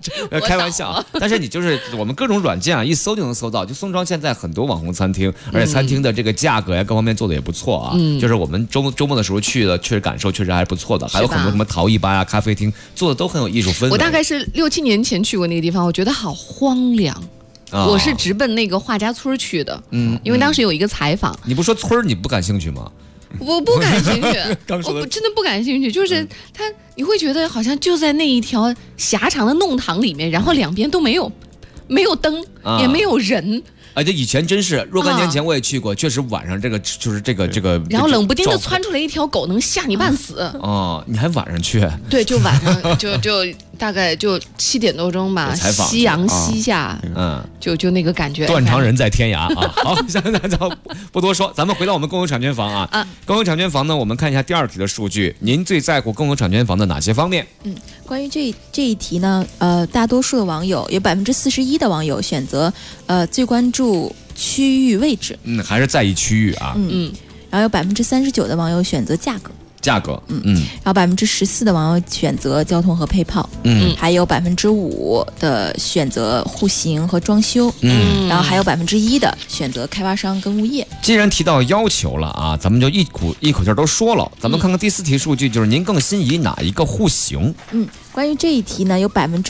开玩笑。但是你就是我们各种软件啊，一搜就能搜到。就宋庄现在很多网红餐厅，而且餐厅的这个价格呀，各方面做的也不错啊。就是我们周末的时候去的，确实感受确实还是不错的。还有很多什么陶艺吧呀、咖啡厅，做的都很有艺术氛围。 我大概是6、7年前去过那个地方，我觉得好荒凉。我是直奔那个画家村去的，因为当时有一个采访。 你不说村你不感兴趣吗？ 我不感兴趣，我真的不感兴趣。就是你会觉得好像就在那一条狭长的弄堂里面，然后两边都没有灯，也没有人。 这以前真是若干年前我也去过，确实晚上这个就是这个， 然后冷不丁的窜出来一条狗，能吓你半死。 你还晚上去？ 对，就晚上就大概就7点多钟吧，夕阳西下，就那个感觉。 断肠人在天涯啊！好，现在就不多说，咱们回到我们共有产权房啊。共有产权房呢，我们看一下第2题的数据，您最在乎共有产权房的哪些方面？ 关于这一题呢，大多数的网友有41%的网友选择最关注区域位置， 还是在意区域啊， 然后有39%的网友选择价格。然后14%的网友选择交通和配套，还有5%的选择户型和装修，然后还有1%的选择开发商跟物业。 既然提到要求了啊，咱们就一口气都说了。咱们看看第4题数据，就是您更心仪哪一个户型？ 关于这一题呢，有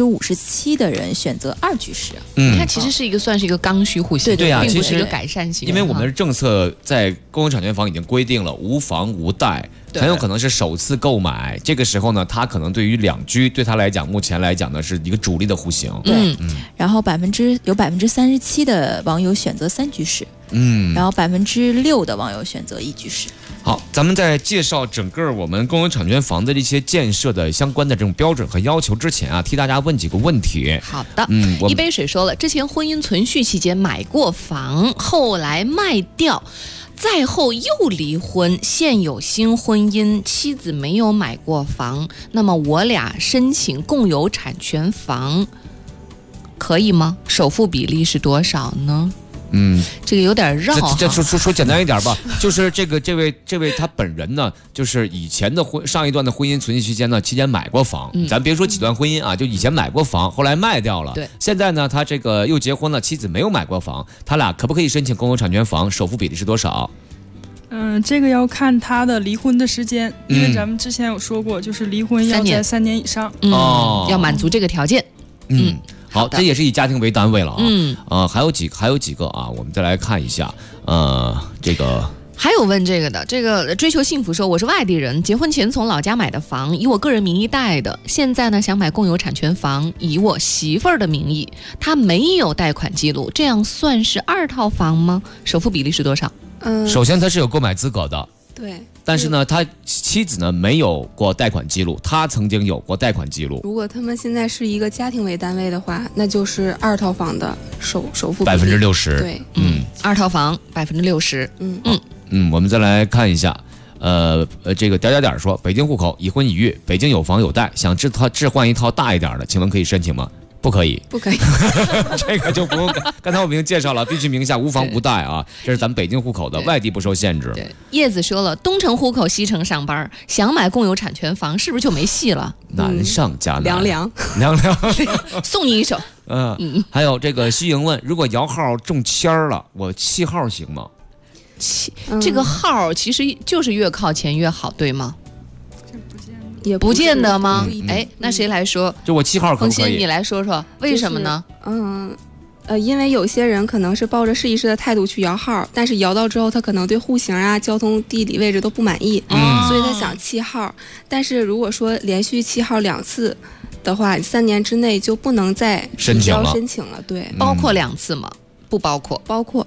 57%的人选择2居室。 它其实算是一个刚需户型， 对啊， 并不是一个改善型。 因为我们的政策在共有产权房已经规定了无房无贷。很有可能是首次购买，这个时候呢，他可能对于2居对他来讲，目前来讲呢是一个主力的户型。 然后有37%的网友选择3居室，然后6%的网友选择1居室。 好，咱们在介绍整个我们共有产权房的这些建设的相关的这种标准和要求之前啊，替大家问几个问题。 好的，一杯水说了，之前婚姻存续期间买过房，后来卖掉。再后又离婚，现有新婚姻，妻子没有买过房，那么我俩申请共有产权房可以吗？首付比例是多少呢？这个有点绕。 这说简单一点吧，就是这位他本人呢，就是以前的上一段的婚姻存续期间呢，期间买过房。咱别说几段婚姻啊，就以前买过房，后来卖掉了。 对， 现在呢，他这个又结婚了，妻子没有买过房，他俩可不可以申请共有产权房？首付比例是多少？ 这个要看他的离婚的时间，因为咱们之前有说过，就是离婚要在3年以上， 要满足这个条件。 好，这也是以家庭为单位了啊。还有几个啊，我们再来看一下。这个还有问这个的，这个追求幸福说，我是外地人，结婚前从老家买的房，以我个人名义贷的，现在呢想买共有产权房，以我媳妇儿的名义，她没有贷款记录，这样算是2套房吗？首付比例是多少？ 首先他是有购买资格的。 对， 但是呢，他妻子呢没有过贷款记录，他曾经有过贷款记录。 如果他们现在是一个家庭为单位的话，那就是2套房的首付比例 60%。 对 ，2套房60%。 我们再来看一下，这个点说，北京户口，已婚已育，北京有房有贷，想置换一套大一点的，请问可以申请吗？不可以，这个就不用。刚才我们已经介绍了，必须名下无房无贷啊，这是咱们北京户口的，外地不受限制。 对，叶子说了，东城户口，西城上班，想买共有产权房，是不是就没戏了？ 难上加难， 凉， 送你一首。 还有这个西营问，如果摇号中签了，我7号行吗？ 这个号其实就是越靠前越好，对吗？也不见得吗？那谁来说？ 就我7号可不可以？ 冯鑫，你来说说为什么呢？ 因为有些人可能是抱着试一试的态度去摇号，但是摇到之后，他可能对户型啊、交通、地理位置都不满意，所以他想7号。但是如果说连续7号2次的话，3年之内就不能再提交申请了。对， 包括2次吗？不包括， 包括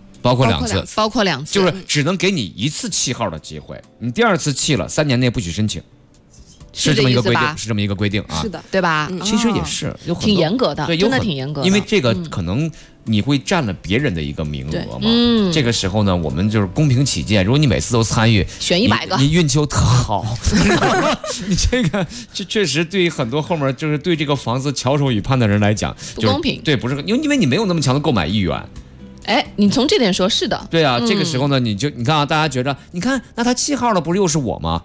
2次， 包括2次， 就是只能给你1次7号的机会，你第2次弃了，3年内不许申请。是这么一个规定，是这么一个规定啊， 是的， 对吧？ 其实也是有很多挺严格的， 对， 真的挺严格的。 因为这个可能你会占了别人的一个名额嘛。这个时候呢，我们就是公平起见，如果你每次都参与， 选100个， 你运气又特好，你这个确实对很多后面就是对这个房子翘首以盼的人来讲不公平。 对，不是因为你没有那么强的购买意愿。 你从这点说是的。 对啊，这个时候呢，你看啊，大家觉着，你看那他7号了，不是又是我吗？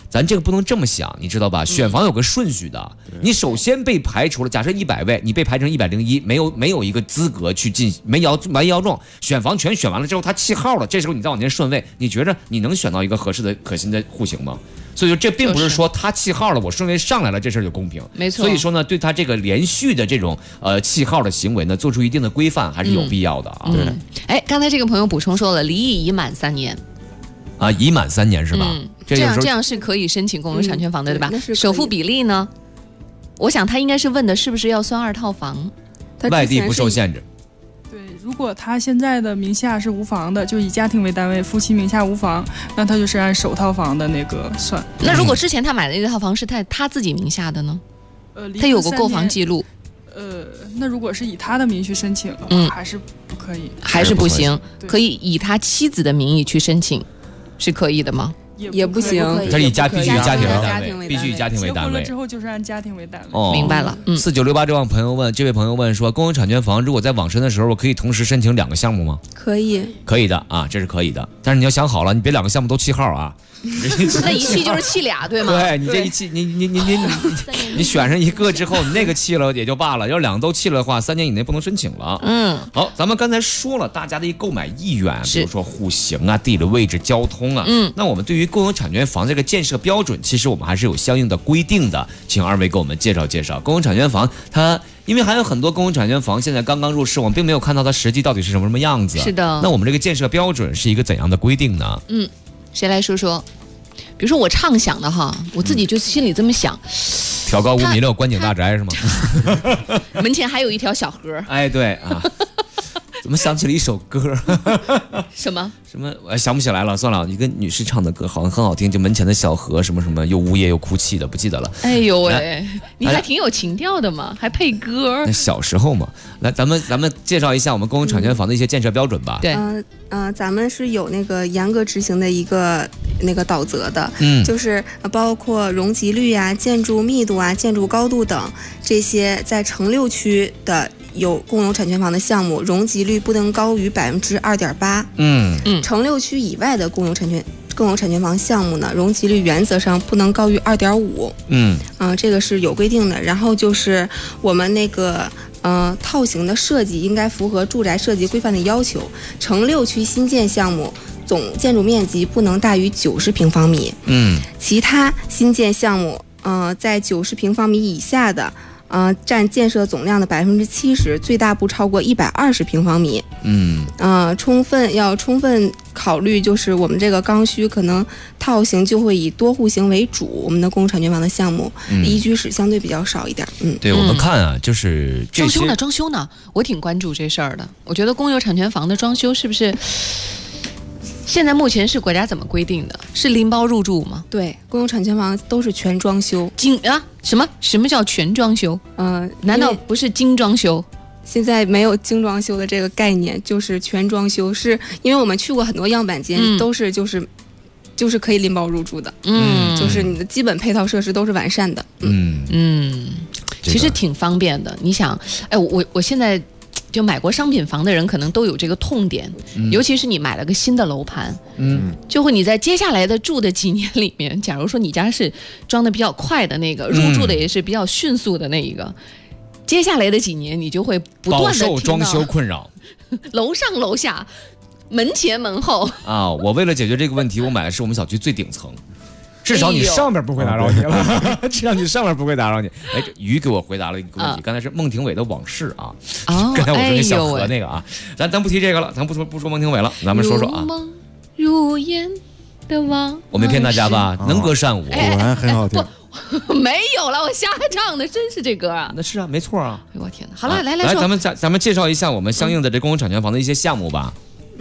咱这个不能这么想，你知道吧？选房有个顺序的，你首先被排除了。假设100位，你被排成101，没有一个资格去进没摇中，选房全选完了之后，他弃号了，这时候你再往前顺位，你觉着你能选到一个合适的、可信的户型吗？所以说，这并不是说他弃号了，我顺位上来了，这事儿就公平。 没错。 所以说呢，对他这个连续的这种弃号的行为呢，做出一定的规范还是有必要的啊。 对。哎，刚才这个朋友补充说了，离异已满3年。 啊，已满3年是吧？ 这样是可以申请公有产权房的，对吧？首付比例呢？我想他应该是问的是不是要算2套房， 外地不受限制。 对，如果他现在的名下是无房的，就以家庭为单位，夫妻名下无房，那他就是按首套房的那个算。 那如果之前他买的那套房是他自己名下的呢？他有过购房记录。 那如果是以他的名去申请的话，还是不可以， 还是不行。可以以他妻子的名义去申请，是可以的吗？ 也不行， 他必须以家庭为单位，必须以家庭为单位。结婚了之后就是按家庭为单位。 哦， 明白了。 4968这位朋友问说，公有产权房如果在网申的时候，我可以同时申请2个项目吗？ 可以， 可以的啊，这是可以的。但是你要想好了，你别2个项目都弃号啊。 那一弃就是弃俩，对吗？ 对，你这一弃，你选上一个之后，你那个弃了也就罢了，要2个都弃了的话，3年以内不能申请了。好，咱们刚才说了大家的一购买意愿，比如说户型啊、地理位置、交通啊。那我们对于公有产权房这个建设标准，其实我们还是有相应的规定的，请2位给我们介绍介绍。公有产权房它，因为还有很多公有产权房现在刚刚入市，我们并没有看到它实际到底是什么样子。 是的。 那我们这个建设标准是一个怎样的规定呢？ 谁来说说？比如说我畅想的哈，我自己就心里这么想， 挑高5.6米，观景大宅是吗？ 门前还有一条小河。 哎，对啊。怎么想起了一首歌？ 什么？ 我想不起来了，算了，一个女士唱的歌，好像很好听，就门前的小河，什么什么，又呜咽又哭泣的，不记得了。 哎呦喂，你还挺有情调的嘛，还配歌。 那小时候嘛，来，咱们介绍一下我们公有产权房的一些建设标准吧。 对， 咱们是有那个严格执行的一个那个导则的，就是包括容积率啊、建筑密度啊、建筑高度等这些，在城6区的有公有产权房的项目，容积率不能高于2.8%。城6区以外的公有产权房项目呢，容积率原则上不能高于2.5%。这个是有规定的。然后就是我们那个套型的设计应该符合住宅设计规范的要求。城6区新建项目总建筑面积不能大于90平方米。其他新建项目在90平方米以下的。占建设总量的70%，最大不超过120平方米。充分考虑，就是我们这个刚需可能套型就会以多户型为主，我们的公有产权房的项目依居史相对比较少一点。 对，我们看啊，就是这些装修呢，我挺关注这事儿的。我觉得公有产权房的装修是不是？现在目前是国家怎么规定的？是拎包入住吗？ 对，公有产权房都是全装修。 什么叫全装修？难道不是精装修？ 现在没有精装修的这个概念，就是全装修。是因为我们去过很多样板间，都是就是可以拎包入住的。就是你的基本配套设施都是完善的。 其实挺方便的。你想，我现在。就买过商品房的人可能都有这个痛点，尤其是你买了个新的楼盘，就会你在接下来的住的几年里面，假如说你家是装的比较快的那个，入住的也是比较迅速的那一个，接下来的几年你就会不断的饱受装修困扰， 楼上楼下，门前门后啊！我为了解决这个问题，我买的是我们小区最顶层。至少你上面不会打扰你了，至少你上面不会打扰你。哎，于给我回答了一个问题，刚才是孟庭苇的往事啊。刚才我说那小河那个啊，咱不提这个了，咱不说孟庭苇了，咱们说说啊。 如梦如烟的往， 我没骗大家吧？能歌善舞， 果然很好听。 没有了，我瞎唱的，真是这歌啊。 那是啊，没错啊。 哎我天哪！好了，来说， 咱们介绍一下我们相应的这公有产权房的一些项目吧。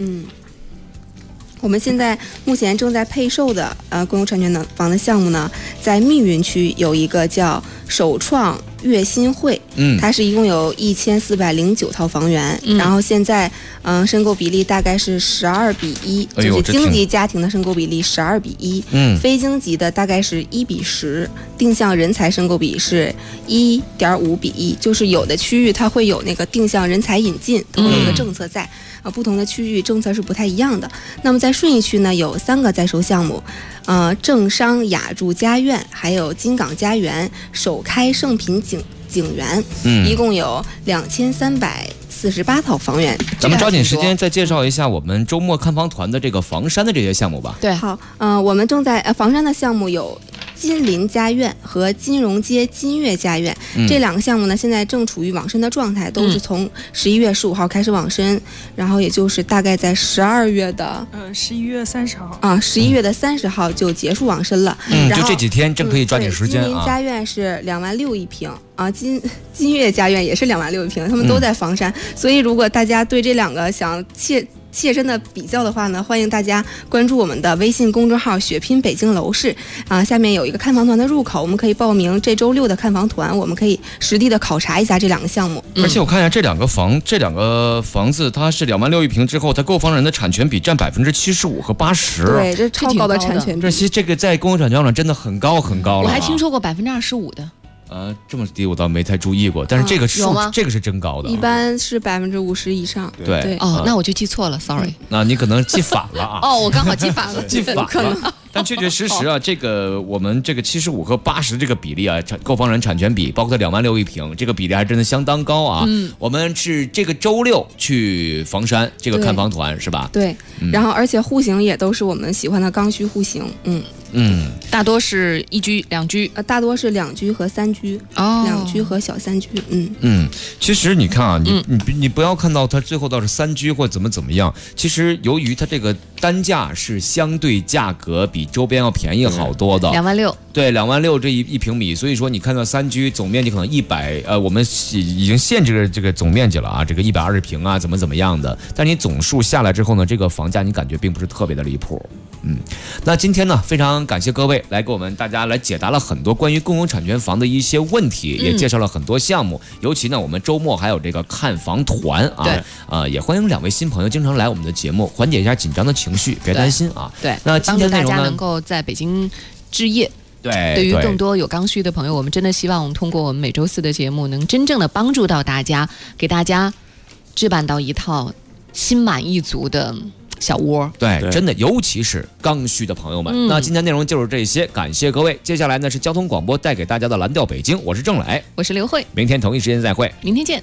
我们现在目前正在配售的公有产权房的项目呢，在密云区有一个叫首创悦新汇，它是一共有1409套房源，然后现在申购比例大概是12:1，就是京级家庭的申购比例12:1，非京级的大概是1:10，定向人才申购比是1.5:1，就是有的区域它会有那个定向人才引进，它会有一个政策在。不同的区域政策是不太一样的。那么在顺义区呢，有3个在售项目，正商雅筑家苑，还有金港家园，首开盛品景园，一共有2348套房源。 咱们抓紧时间再介绍一下我们周末看房团的这个房山的这些项目吧。 对，好，我们正在房山的项目有金林家苑和金融街金悦家苑，这2个项目呢，现在正处于网申的状态，都是从11月15号开始网申，然后也就是大概在12月的 11月30号 11月的30号就结束网申了。然后就这几天正可以抓紧时间啊。 金林家苑是2万6一平啊，金悦家苑也是2万6一平，他们都在房山，所以如果大家对这2个想切身的比较的话呢，欢迎大家关注我们的微信公众号血拼北京楼市下面有一个看房团的入口，我们可以报名这周6的看房团，我们可以实地的考察一下这2个项目。 而且我看一下这两个房子，它是2万6一平之后，它购房人的产权比占75%和80%， 对，这是超高的产权比。 这个在公有产权上真的很高很高了。 我还听说过25%的。 这么低我倒没太注意过，但是这个数这个是真高的， 一般是50%以上。 对， 那我就记错了 ，sorry。 那你可能记反了啊。 我刚好记反了， 记反了。但确确实实啊，这个我们这个75和80这个比例啊，购房人产权比，包括它2万6一平，这个比例还真的相当高啊。我们是这个周6去房山这个看房团是吧？ 对，然后而且户型也都是我们喜欢的刚需户型， 大多是1居2居， 大多是2居和3居，2居和小3居， 其实你看啊，你不要看到它最后倒是3居或怎么样，其实由于它这个单价是相对价格比周边要便宜好多的 ，2万6， 对，2万6这一平米，所以说你看到3居总面积可能100，我们已经限制这个总面积了啊，这个120平啊，怎么样的，但你总数下来之后呢，这个房价你感觉并不是特别的离谱。那今天呢，非常感谢各位来给我们大家来解答了很多关于共有产权房的一些问题，也介绍了很多项目。尤其呢，我们周末还有这个看房团啊，也欢迎2位新朋友经常来我们的节目，缓解一下紧张的情绪，别担心啊。 对， 那今天内容呢， 帮助大家能够在北京置业。 对于更多有刚需的朋友，我们真的希望我们通过我们每周4的节目，能真正的帮助到大家，给大家置办到一套心满意足的小窝。 对，真的，尤其是刚需的朋友们。那今天内容就是这些，感谢各位。接下来呢是交通广播带给大家的蓝调北京，我是郑磊， 我是刘慧， 明天同一时间再会， 明天见。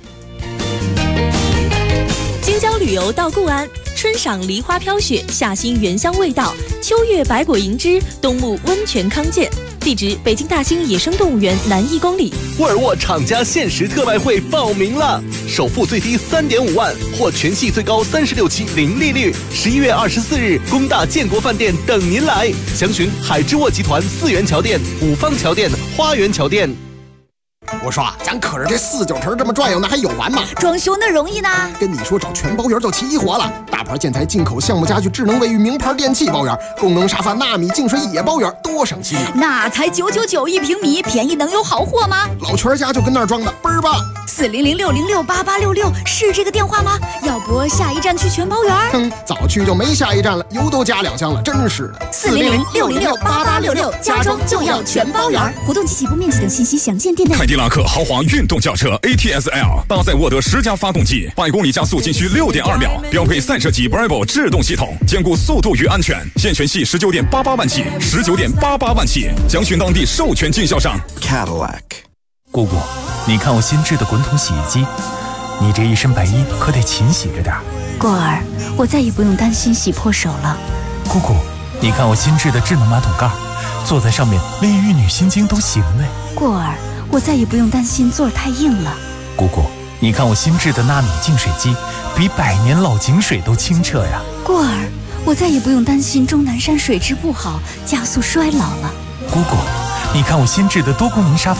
京郊旅游到固安，春赏梨花飘雪，夏欣原香味道，秋月百果银枝，冬沐温泉康健。地址：北京大兴野生动物园南1公里。 沃尔沃厂家限时特卖会报名了，首付最低3.5万，或全系最高36期零利率。11月24日，工大建国饭店等您来。详询海之沃集团4元桥店、五方桥店、花园桥店。 我说咱可是这4、9成这么转悠，那还有完吗？ 装修那容易呢？ 跟你说，找全包圆就齐活了。大牌建材、进口项目家具、智能卫浴、名牌电器包圆，功能沙发、纳米净水也包圆，多省心啊！ 那才999一平米，便宜能有好货吗？ 老全家就跟那儿装的，倍儿棒。 40060688866是这个电话吗？要不下一站去全包圆？ 早去就没下一站了，油都加2箱了，真是的。 40060688866，家装就要全包圆。活动及起步面积等信息详见店内。 凯迪拉克豪华运动轿车 ATS-L 搭载沃德10加发动机，100公里加速仅需6.2秒，标配散射级 Bravo 制动系统，兼顾速度与安全。现全系19.88万起，19.88万起，详询当地授权经销商 Cadillac。 姑姑，你看我新制的滚筒洗衣机，你这一身白衣可得勤洗着点。 过儿，我再也不用担心洗破手了。 姑姑，你看我新制的智能马桶盖，坐在上面连玉女心经都行嘞。 过儿，我再也不用担心座儿太硬了。 姑姑，你看我新制的纳米净水机，比100年老井水都清澈呀。 过儿，我再也不用担心终南山水质不好，加速衰老了。 姑姑，你看我新制的多功能沙发，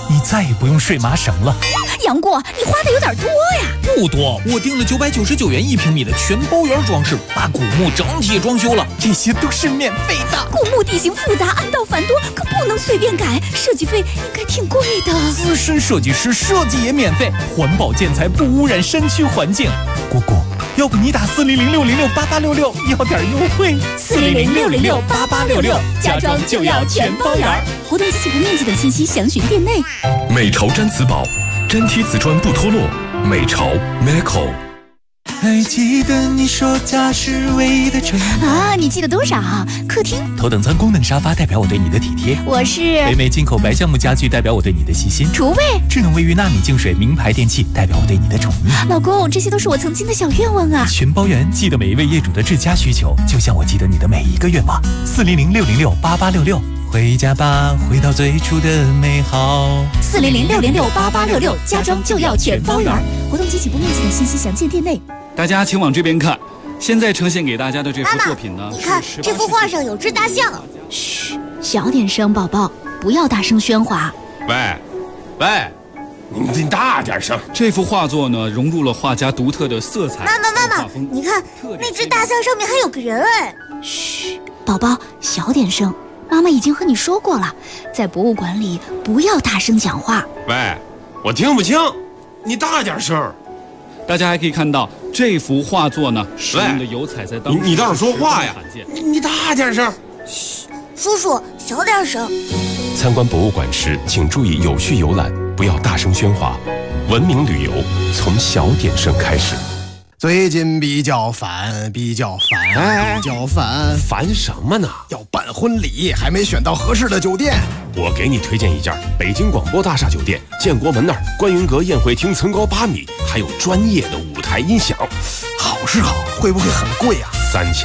你再也不用睡麻绳了。 杨过，你花的有点多呀。 不多，我订了999元1平米的全包圆装饰，把古墓整体装修了，这些都是免费的。 古墓地形复杂，暗道繁多，可不能随便改，设计费应该挺贵的。 资深设计师设计也免费，环保建材不污染山区环境。姑姑，要不你打400-606-8866要点优惠 ？400-606-8866，家装就要全包圆。活动及起步面积等信息详询店内。 美潮毡瓷宝，粘贴瓷砖不脱落。美潮 Meco。 还记得你说家是唯一的城啊？你记得多少？客厅头等舱功能沙发代表我对你的体贴。 我是北美进口白橡木家具代表我对你的细心。 厨卫智能卫浴纳米净水名牌电器代表我对你的宠溺。 老公，这些都是我曾经的小愿望啊！ 全包圆，记得每一位业主的至佳需求，就像我记得你的每一个愿望。400-606-8866，回家吧，回到最初的美好。 400-606-8866，家装就要全包圆。活动及起步面积等信息详见店内。 大家请往这边看，现在呈现给大家的这幅作品呢， 你看这幅画上有只大象。 嘘，小点声，宝宝，不要大声喧哗。 喂，你大点声。这幅画作呢，融入了画家独特的色彩。 妈妈，你看那只大象上面还有个人哎。 嘘，宝宝，小点声。妈妈已经和你说过了，在博物馆里不要大声讲话。 喂，我听不清，你大点声。大家还可以看到这幅画作呢，使用的油彩在当时你倒是说话呀！你大点声。 嘘，叔叔小点声。 参观博物馆时，请注意有序游览，不要大声喧哗。文明旅游从小点声开始。 最近比较烦， 烦什么呢？ 要办婚礼，还没选到合适的酒店。 我给你推荐一家北京广播大厦酒店，建国门那儿观云阁宴会厅层高8米，还有专业的舞台音响。 好是好，会不会很贵啊？